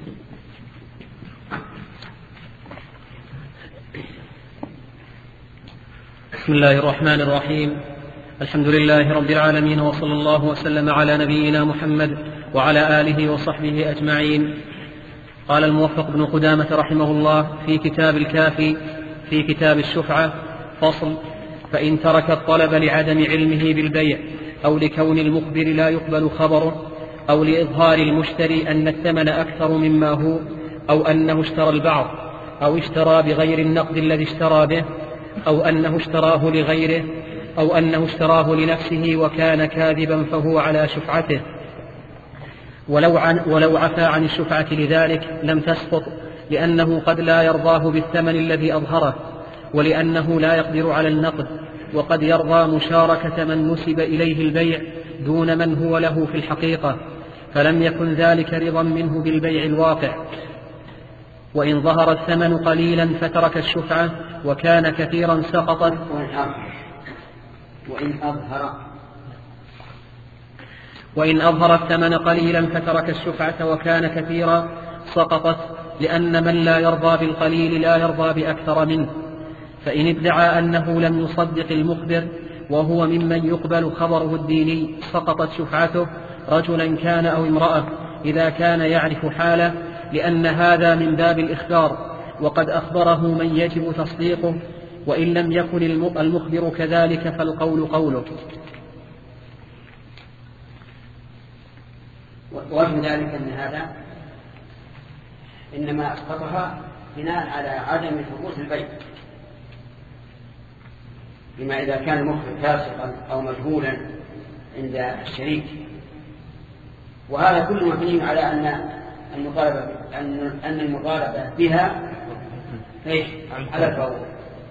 بسم الله الرحمن الرحيم. الحمد لله رب العالمين، وصلى الله وسلم على نبينا محمد وعلى آله وصحبه أجمعين. قال الموفق بن قدامة رحمه الله في كتاب الكافي في كتاب الشفعة: فصل: فإن ترك الطلب لعدم علمه بالبيع أو لكون المخبر لا يقبل خبره أو لإظهار المشتري أن الثمن أكثر مما هو أو أنه اشترى البعض أو اشترى بغير النقد الذي اشترى به أو أنه اشتراه لغيره أو أنه اشتراه لنفسه وكان كاذبا فهو على شفعته، ولو, عن ولو عفى عن الشفعة لذلك لم تسقط، لأنه قد لا يرضاه بالثمن الذي أظهره، ولأنه لا يقدر على النقد، وقد يرضى مشاركة من نسب إليه البيع دون من هو له في الحقيقة، فلم يكن ذلك رضا منه بالبيع الواقع. وإن ظهر الثمن قليلا فترك الشفعة وكان كثيرا سقطت. وإن أظهر وإن أظهر الثمن قليلا فترك الشفعة وكان كثيرا سقطت، لأن من لا يرضى بالقليل لا يرضى بأكثر منه. فإن ادعى أنه لم يصدق المخبر وهو ممن يقبل خبره الديني سقطت شفعته، رجلا كان أو امرأة، إذا كان يعرف حاله، لأن هذا من باب الإخبار، وقد أخبره من يجب تصديقه، وإن لم يكن المخبر كذلك فالقول قوله. ووجه ذلك أن هذا إنما أسقطها بناء على عدم ثبوت البيع، بما إذا كان المخرج فاسقا أو مجهولا عند الشريك. وهذا كله مبني على أن المطالبة أن المطالبة بها إيش على الفور.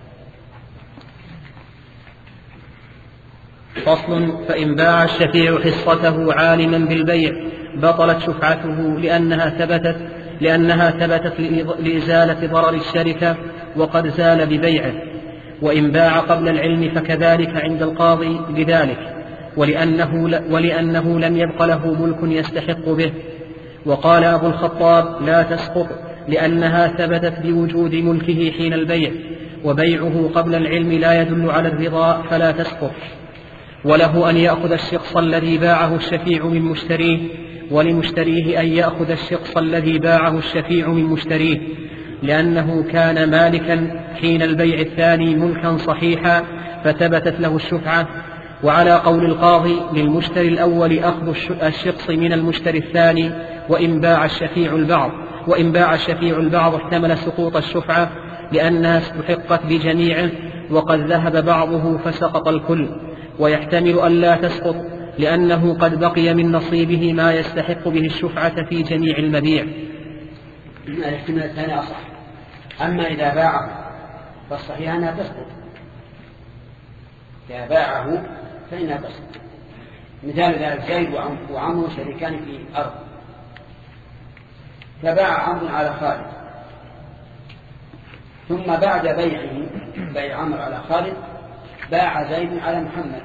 فصل: فإن باع الشفيع حصته عالما بالبيع بطلت شفعته لأنها ثبتت لأنها ثبتت لإزالة ضرر الشركة وقد زال ببيعه. وإن باع قبل العلم فكذلك عند القاضي بذلك، ولأنه, ولأنه لم يبق له ملك يستحق به. وقال أبو الخطاب: لا تسقط لأنها ثبتت بوجود ملكه حين البيع، وبيعه قبل العلم لا يدل على الرضا فلا تسقط. وله أن يأخذ الشخص الذي باعه الشفيع من مشتريه، ولمشتريه أن يأخذ الشخص الذي باعه الشفيع من مشتريه، لأنه كان مالكا حين البيع الثاني ملكا صحيحا فثبتت له الشفعة. وعلى قول القاضي للمشتري الأول أخذ الشخص من المشتري الثاني، وإن باع الشفيع البعض وإن باع الشفيع البعض احتمل سقوط الشفعة لأنها استحقت بجميعه، وقد ذهب بعضه فسقط الكل. ويحتمل أن لا تسقط لأنه قد بقي من نصيبه ما يستحق به الشفعة في جميع المبيع. الاحتمال الثاني أصح. أما إذا باعه فالصحيح أنها تسقط. إذا باعه فإنها تسقط. مثال ذلك: زيد وعمرو شريكان في أرض، فباع عمرو على خالد، ثم بعد بيعه بيع عمرو على خالد باع زيد على محمد،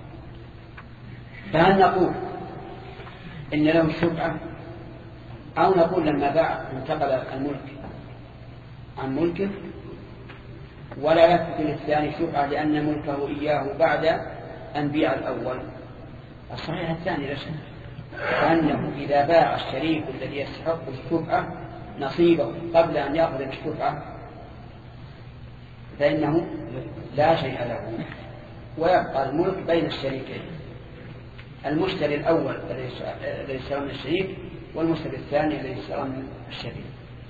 فهل نقول إن له الشفعة، أو نقول لما باع انتقل الملك عن ملكه ولا يثبت للثاني شفعة لأن ملكه إياه بعد أن بيع الأول؟ الصحيح الثاني لا شك، فأنه إذا باع الشريك الذي يستحق الشفعة نصيبه قبل أن يأخذ الشفعة فإنه لا شيء له، ويبقى الملك بين الشريكين، المشتري الأول الذي اشترى من الشريك والمشتري الثاني الذي اشترى من الشريك.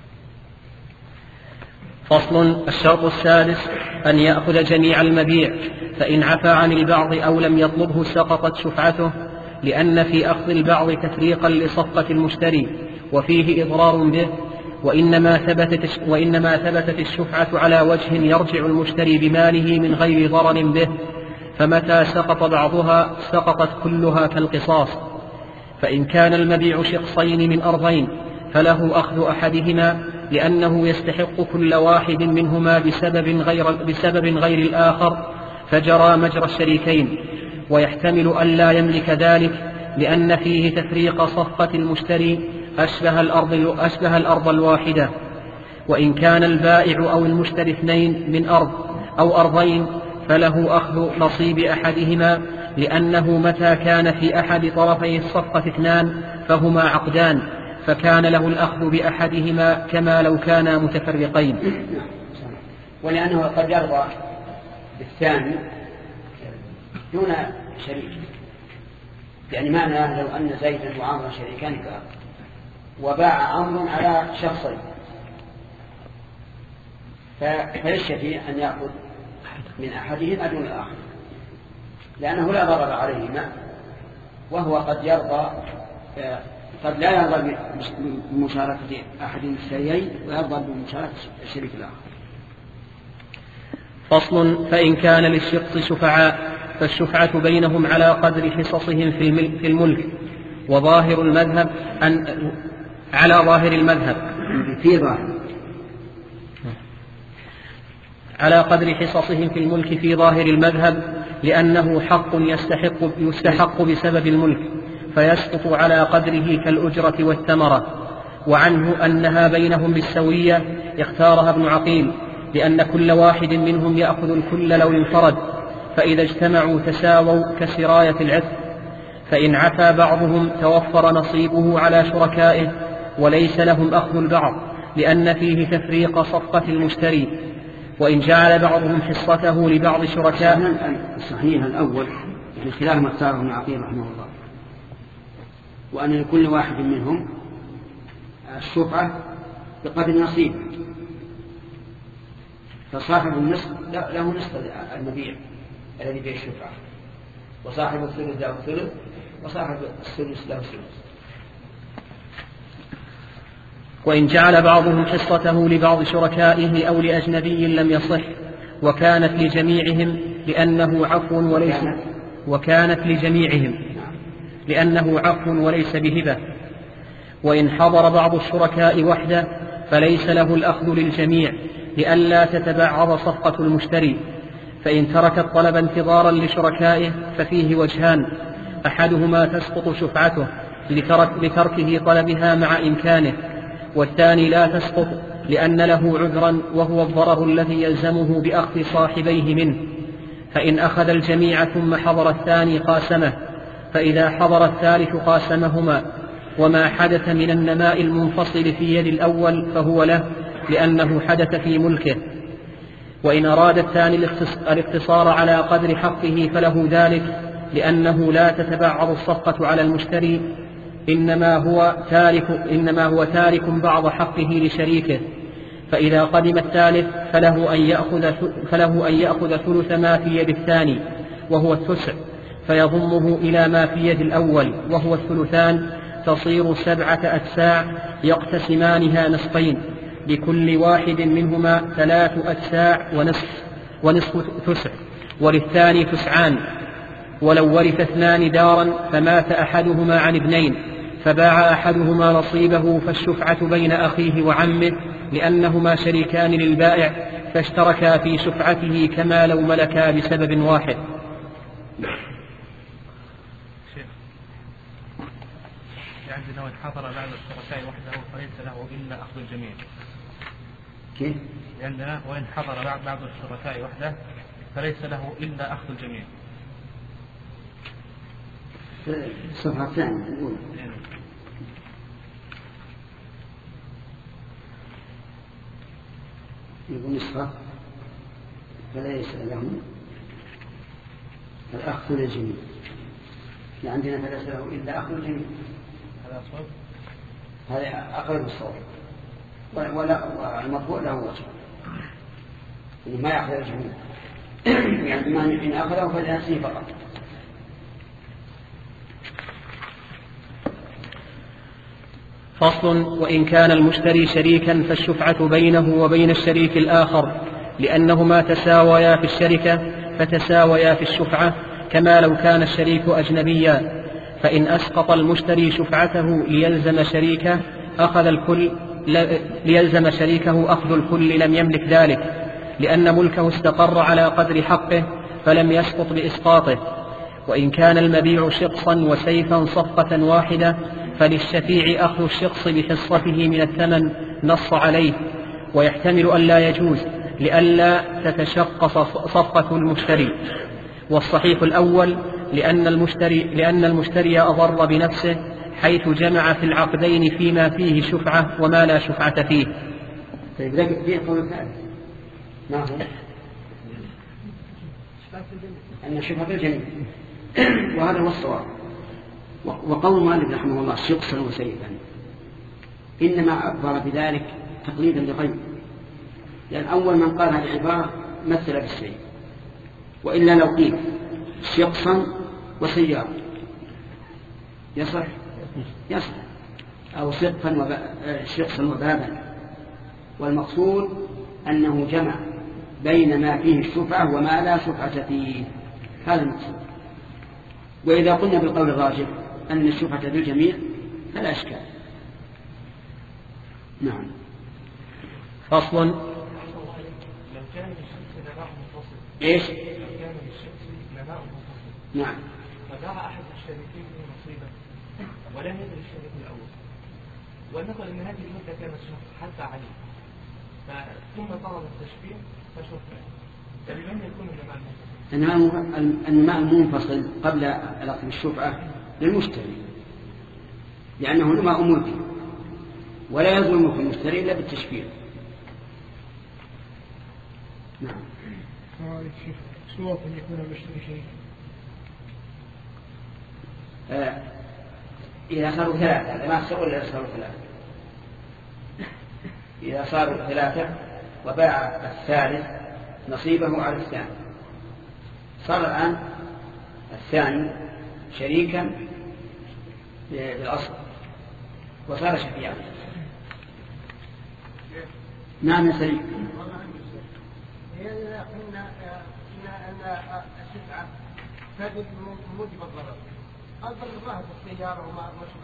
فصل: الشرط السادس أن يأخذ جميع المبيع، فإن عفى عن البعض أو لم يطلبه سقطت شفعته، لأن في أخذ البعض تفريقا لصفقة المشتري وفيه إضرار به، وإنما ثبتت, وإنما ثبتت الشفعة على وجه يرجع المشتري بماله من غير ضرر به، فمتى سقط بعضها سقطت كلها كالقصاص. فإن كان المبيع شخصين من أرضين فله أخذ أحدهما لأنه يستحق كل واحد منهما بسبب غير, بسبب غير الآخر، فجرى مجرى الشريكين. ويحتمل أن لا يملك ذلك لأن فيه تفريق صفقة المشتري أشبه الأرض, أشبه الأرض الواحدة. وإن كان البائع أو المشتري اثنين من أرض أو أرضين فله أخذ نصيب أحدهما، لأنه متى كان في أحد طرفي الصفقة اثنان فهما عقدان، فكان له الأخذ بأحدهما كما لو كانا متفرقين. ولأنه قد يرضى بالثاني دون شريك، يعني معنى لو أن زيدا وعمرا شريكان كأرض وباع عمرو على شخصين فللشفيع أن يأخذ من أحدهما دون الآخر، لأنه لا ضرر عليهما، وهو قد يرضى قد لا يرضى بمشاركة أحد المشتريين ويرضى بمشاركة الشريك الآخر. فصل: فإن كان للشخص شفعاء فالشفعة بينهم على قدر حصصهم في الملك، وظاهر المذهب أن على ظاهر المذهب في ظاهر على قدر حصصهم في الملك في ظاهر المذهب، لأنه حق يستحق, يستحق بسبب الملك فيسقط على قدره كالأجرة والثمرة. وعنه أنها بينهم بالسوية اختارها ابن عقيل، لأن كل واحد منهم يأخذ الكل لو انفرد، فإذا اجتمعوا تساووا كسراية العتق. فإن عفى بعضهم توفر نصيبه على شركائه وليس لهم أخذ البعض، لأن فيه تفريق صفقة المشتري. وإن جعل بعضهم حصته لبعض شركائه الصحيح الأول من خلال ما اختاره ابن عقيل رحمه الله، وأن لكل واحد منهم الشفعة بقدر نصيبه، فصاحب النصف له نصف المبيع الذي فيه الشفعة، وصاحب الثلث له الثلث، وصاحب الثلث له الثلث. وإن جعل بعضهم حصته لبعض شركائه أو لأجنبي لم يصح، وكانت لجميعهم لأنه عفو وليس وكانت لجميعهم لأنه عفو وليس بهبة. وإن حضر بعض الشركاء وحده فليس له الأخذ للجميع لئلا تتبعض صفقة المشتري. فإن ترك الطلب انتظارا لشركائه ففيه وجهان: أحدهما تسقط شفعته لترك لتركه طلبها مع إمكانه، والثاني لا تسقط لأن له عذرا وهو الضرر الذي يلزمه بأخذ صاحبيه منه. فإن أخذ الجميع ثم حضر الثاني قاسمه، فإذا حضر الثالث قاسمهما، وما حدث من النماء المنفصل في يد الأول فهو له لأنه حدث في ملكه. وإن أراد الثاني الاقتصار على قدر حقه فله ذلك، لأنه لا تتبعض الصفقة على المشتري، إنما هو تارك, إنما هو تارك بعض حقه لشريكه. فإذا قدم الثالث فله أن يأخذ, فله أن يأخذ ثلث ما في يد الثاني وهو التسع، فيضمه إلى ما في يد الأول وهو الثلثان، تصير سبعة أتساع يقتسمانها نصفين، لكل واحد منهما ثلاث أتساع ونصف, ونصف تسع، وللثاني تسعان. ولو ورث اثنان دارا فمات أحدهما عن ابنين فباع أحدهما نصيبه فالشفعة بين أخيه وعمه، لأنهما شريكان للبائع فاشتركا في شفعته كما لو ملكا بسبب واحد. عندنا وإن حضر بعض الشركاء وحده فليس له إلا أخذ الجميع. كيف؟ عندنا وإن حضر بعض الشركاء وحده فليس له إلا أخذ الجميع. الصفحة الثانية الأولى. يقول نسخة فليس لهم الأخذ للجميع، عندنا فليس له إلا أخذ الجميع. هذا أصوب، هذا أقرب الصواب، ولا والمطبوع له وجه ما يأخذ الجميع يعني ما إن أخذه فلنفسه فقط. فصل. وإن كان المشتري شريكا فالشفعة بينه وبين الشريك الآخر، لأنهما تساويا في الشركة فتساويا في الشفعة كما لو كان الشريك أجنبيا. فإن أسقط المشتري شفعته ليلزم شريكه أخذ الكل ليلزم شريكه أخذ الكل لم يملك ذلك، لأن ملكه استقر على قدر حقه فلم يسقط بإسقاطه. وإن كان المبيع شقصا وسيفا صفقة واحدة فللشفيع أخذ الشقص بحصته من الثمن نص عليه، ويحتمل أن لا يجوز لئلا تتشقص صفقة المشتري. والصحيح الأول لأن المشتري, لأن المشتري أضر بنفسه حيث جمع في العقدين فيما فيه شفعة وما لا شفعة فيه. طيب لكن فيه قول ثالث ما هو أن شفعة الجميع وهذا هو الصواب. وقول مالك رحمه الله شقصا وسيفا إنما عبر بذلك تقليدا لغيره، لأن أول من قال هذه العبارة مثل بالسيف، وإلا لو قيل شقصا وسيارة يصح يصح أو شقصا وب... شقصا وبابا، والمقصود أنه جمع بين ما فيه الشفعة وما لا شفعة فيه، هذا المقصود. وإذا قلنا بالقول الراجح أن الشفعة للجميع فلا إشكال. نعم. فصل. لو كان للشخص نماء منفصل. إيش؟ لو كان للشخص نماء منفصل. نعم. فدعا أحد الشريكين نصيبا ولم يدري الشريك الأول، ونقل أن هذه المدة كانت شهر حتى عليه، ثم طلب التشفيع فشفع، فلمن يكون النماء المنفصل؟ النماء المنفصل قبل الأخذ بالشفعة للمشتري، لأنه نماء ملكي ولا يظلم في المشتري إلا بالتشفيع. نعم. سواء أن يكون المشتري شريكا. آه إذا صاروا ثلاثة ما أخسر ولا صاروا ثلاثة. إذا صاروا ثلاثة وباع الثالث نصيبه على الثاني، صار الآن الثاني شريكا بالأصل وصار شفيعا. نعم يا سيد. قلنا أن الشفعة تجد موجب الضرر. الضرر ظاهر السيارة وما أشبه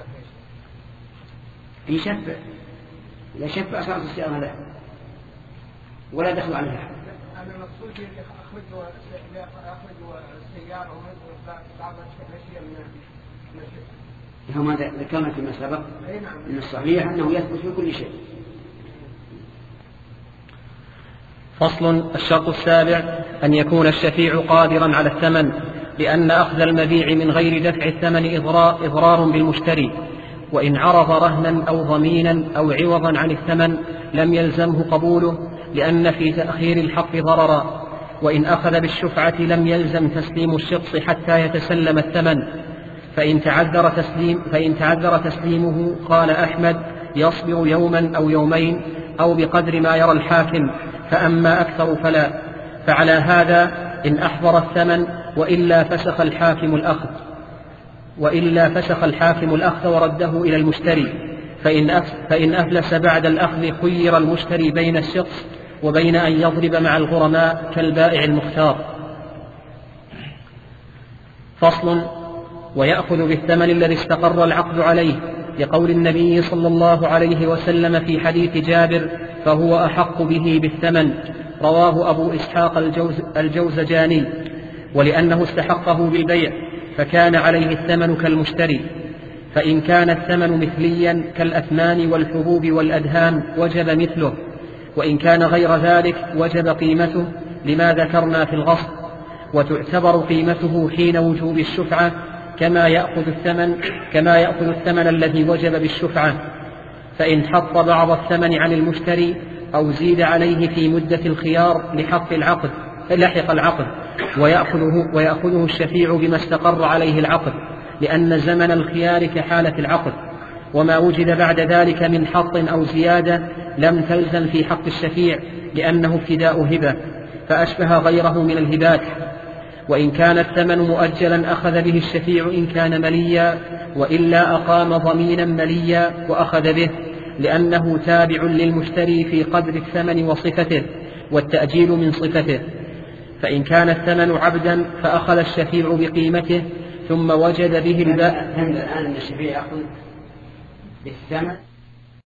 شيء. يشفع إذا شفع صارت السيارة له ولا دخل عليها. أنا مقصود أخرجوا أخرجوا السيارة ومثل بعض الأشياء من الشفعة. هم ذكرنا فيما سبق أن الصحيح أنه يثبت في كل شيء. فصل. الشرط السابع أن يكون الشفيع قادرا على الثمن، لأن أخذ المبيع من غير دفع الثمن إضرار بالمشتري، وإن عرض رهنا أو ضمينا أو عوضا عن الثمن لم يلزمه قبوله، لأن في تأخير الحق ضررا، وإن أخذ بالشفعة لم يلزم تسليم الشخص حتى يتسلم الثمن، فإن تعذر, تسليم فإن تعذر تسليمه قال أحمد يصبر يوما أو يومين أو بقدر ما يرى الحاكم، فأما أكثر فلا. فعلى هذا إن أحضر الثمن وإلا فسخ الحاكم الأخذ وإلا فسخ الحاكم الأخذ ورده إلى المشتري، فإن فإن أفلس بعد الأخذ خير المشتري بين الشخص وبين أن يضرب مع الغرماء كالبائع المختار. فصل. ويأخذ بالثمن الذي استقر العقد عليه، لقول النبي صلى الله عليه وسلم في حديث جابر فهو أحق به بالثمن، رواه أبو إسحاق الجوز الجوزجاني، ولأنه استحقه بالبيع فكان عليه الثمن كالمشتري. فإن كان الثمن مثليا كالأثمان والحبوب والأدهان وجب مثله، وإن كان غير ذلك وجب قيمته لما ذكرنا في الغصب، وتعتبر قيمته حين وجوب الشفعة كما يأخذ الثمن كما يأخذ الثمن الذي وجب بالشفعة. فإن حط بعض الثمن عن المشتري أو زيد عليه في مدة الخيار لحق العقد لحق العقد ويأخذه, ويأخذه الشفيع بما استقر عليه العقد، لأن زمن الخيار كحالة العقد، وما وجد بعد ذلك من حط أو زيادة لم تلزم في حق الشفيع لأنه ابتداء هبة فأشبه غيره من الهبات. وإن كان الثمن مؤجلا أخذ به الشفيع إن كان مليا، وإلا أقام ضمينا مليا وأخذ به، لأنه تابع للمشتري في قدر الثمن وصفته، والتأجيل من صفته. فإن كان الثمن عبدا فأخذ الشفيع بقيمته ثم وجد به الباء. الآن الشفيع يأخذ بالثمن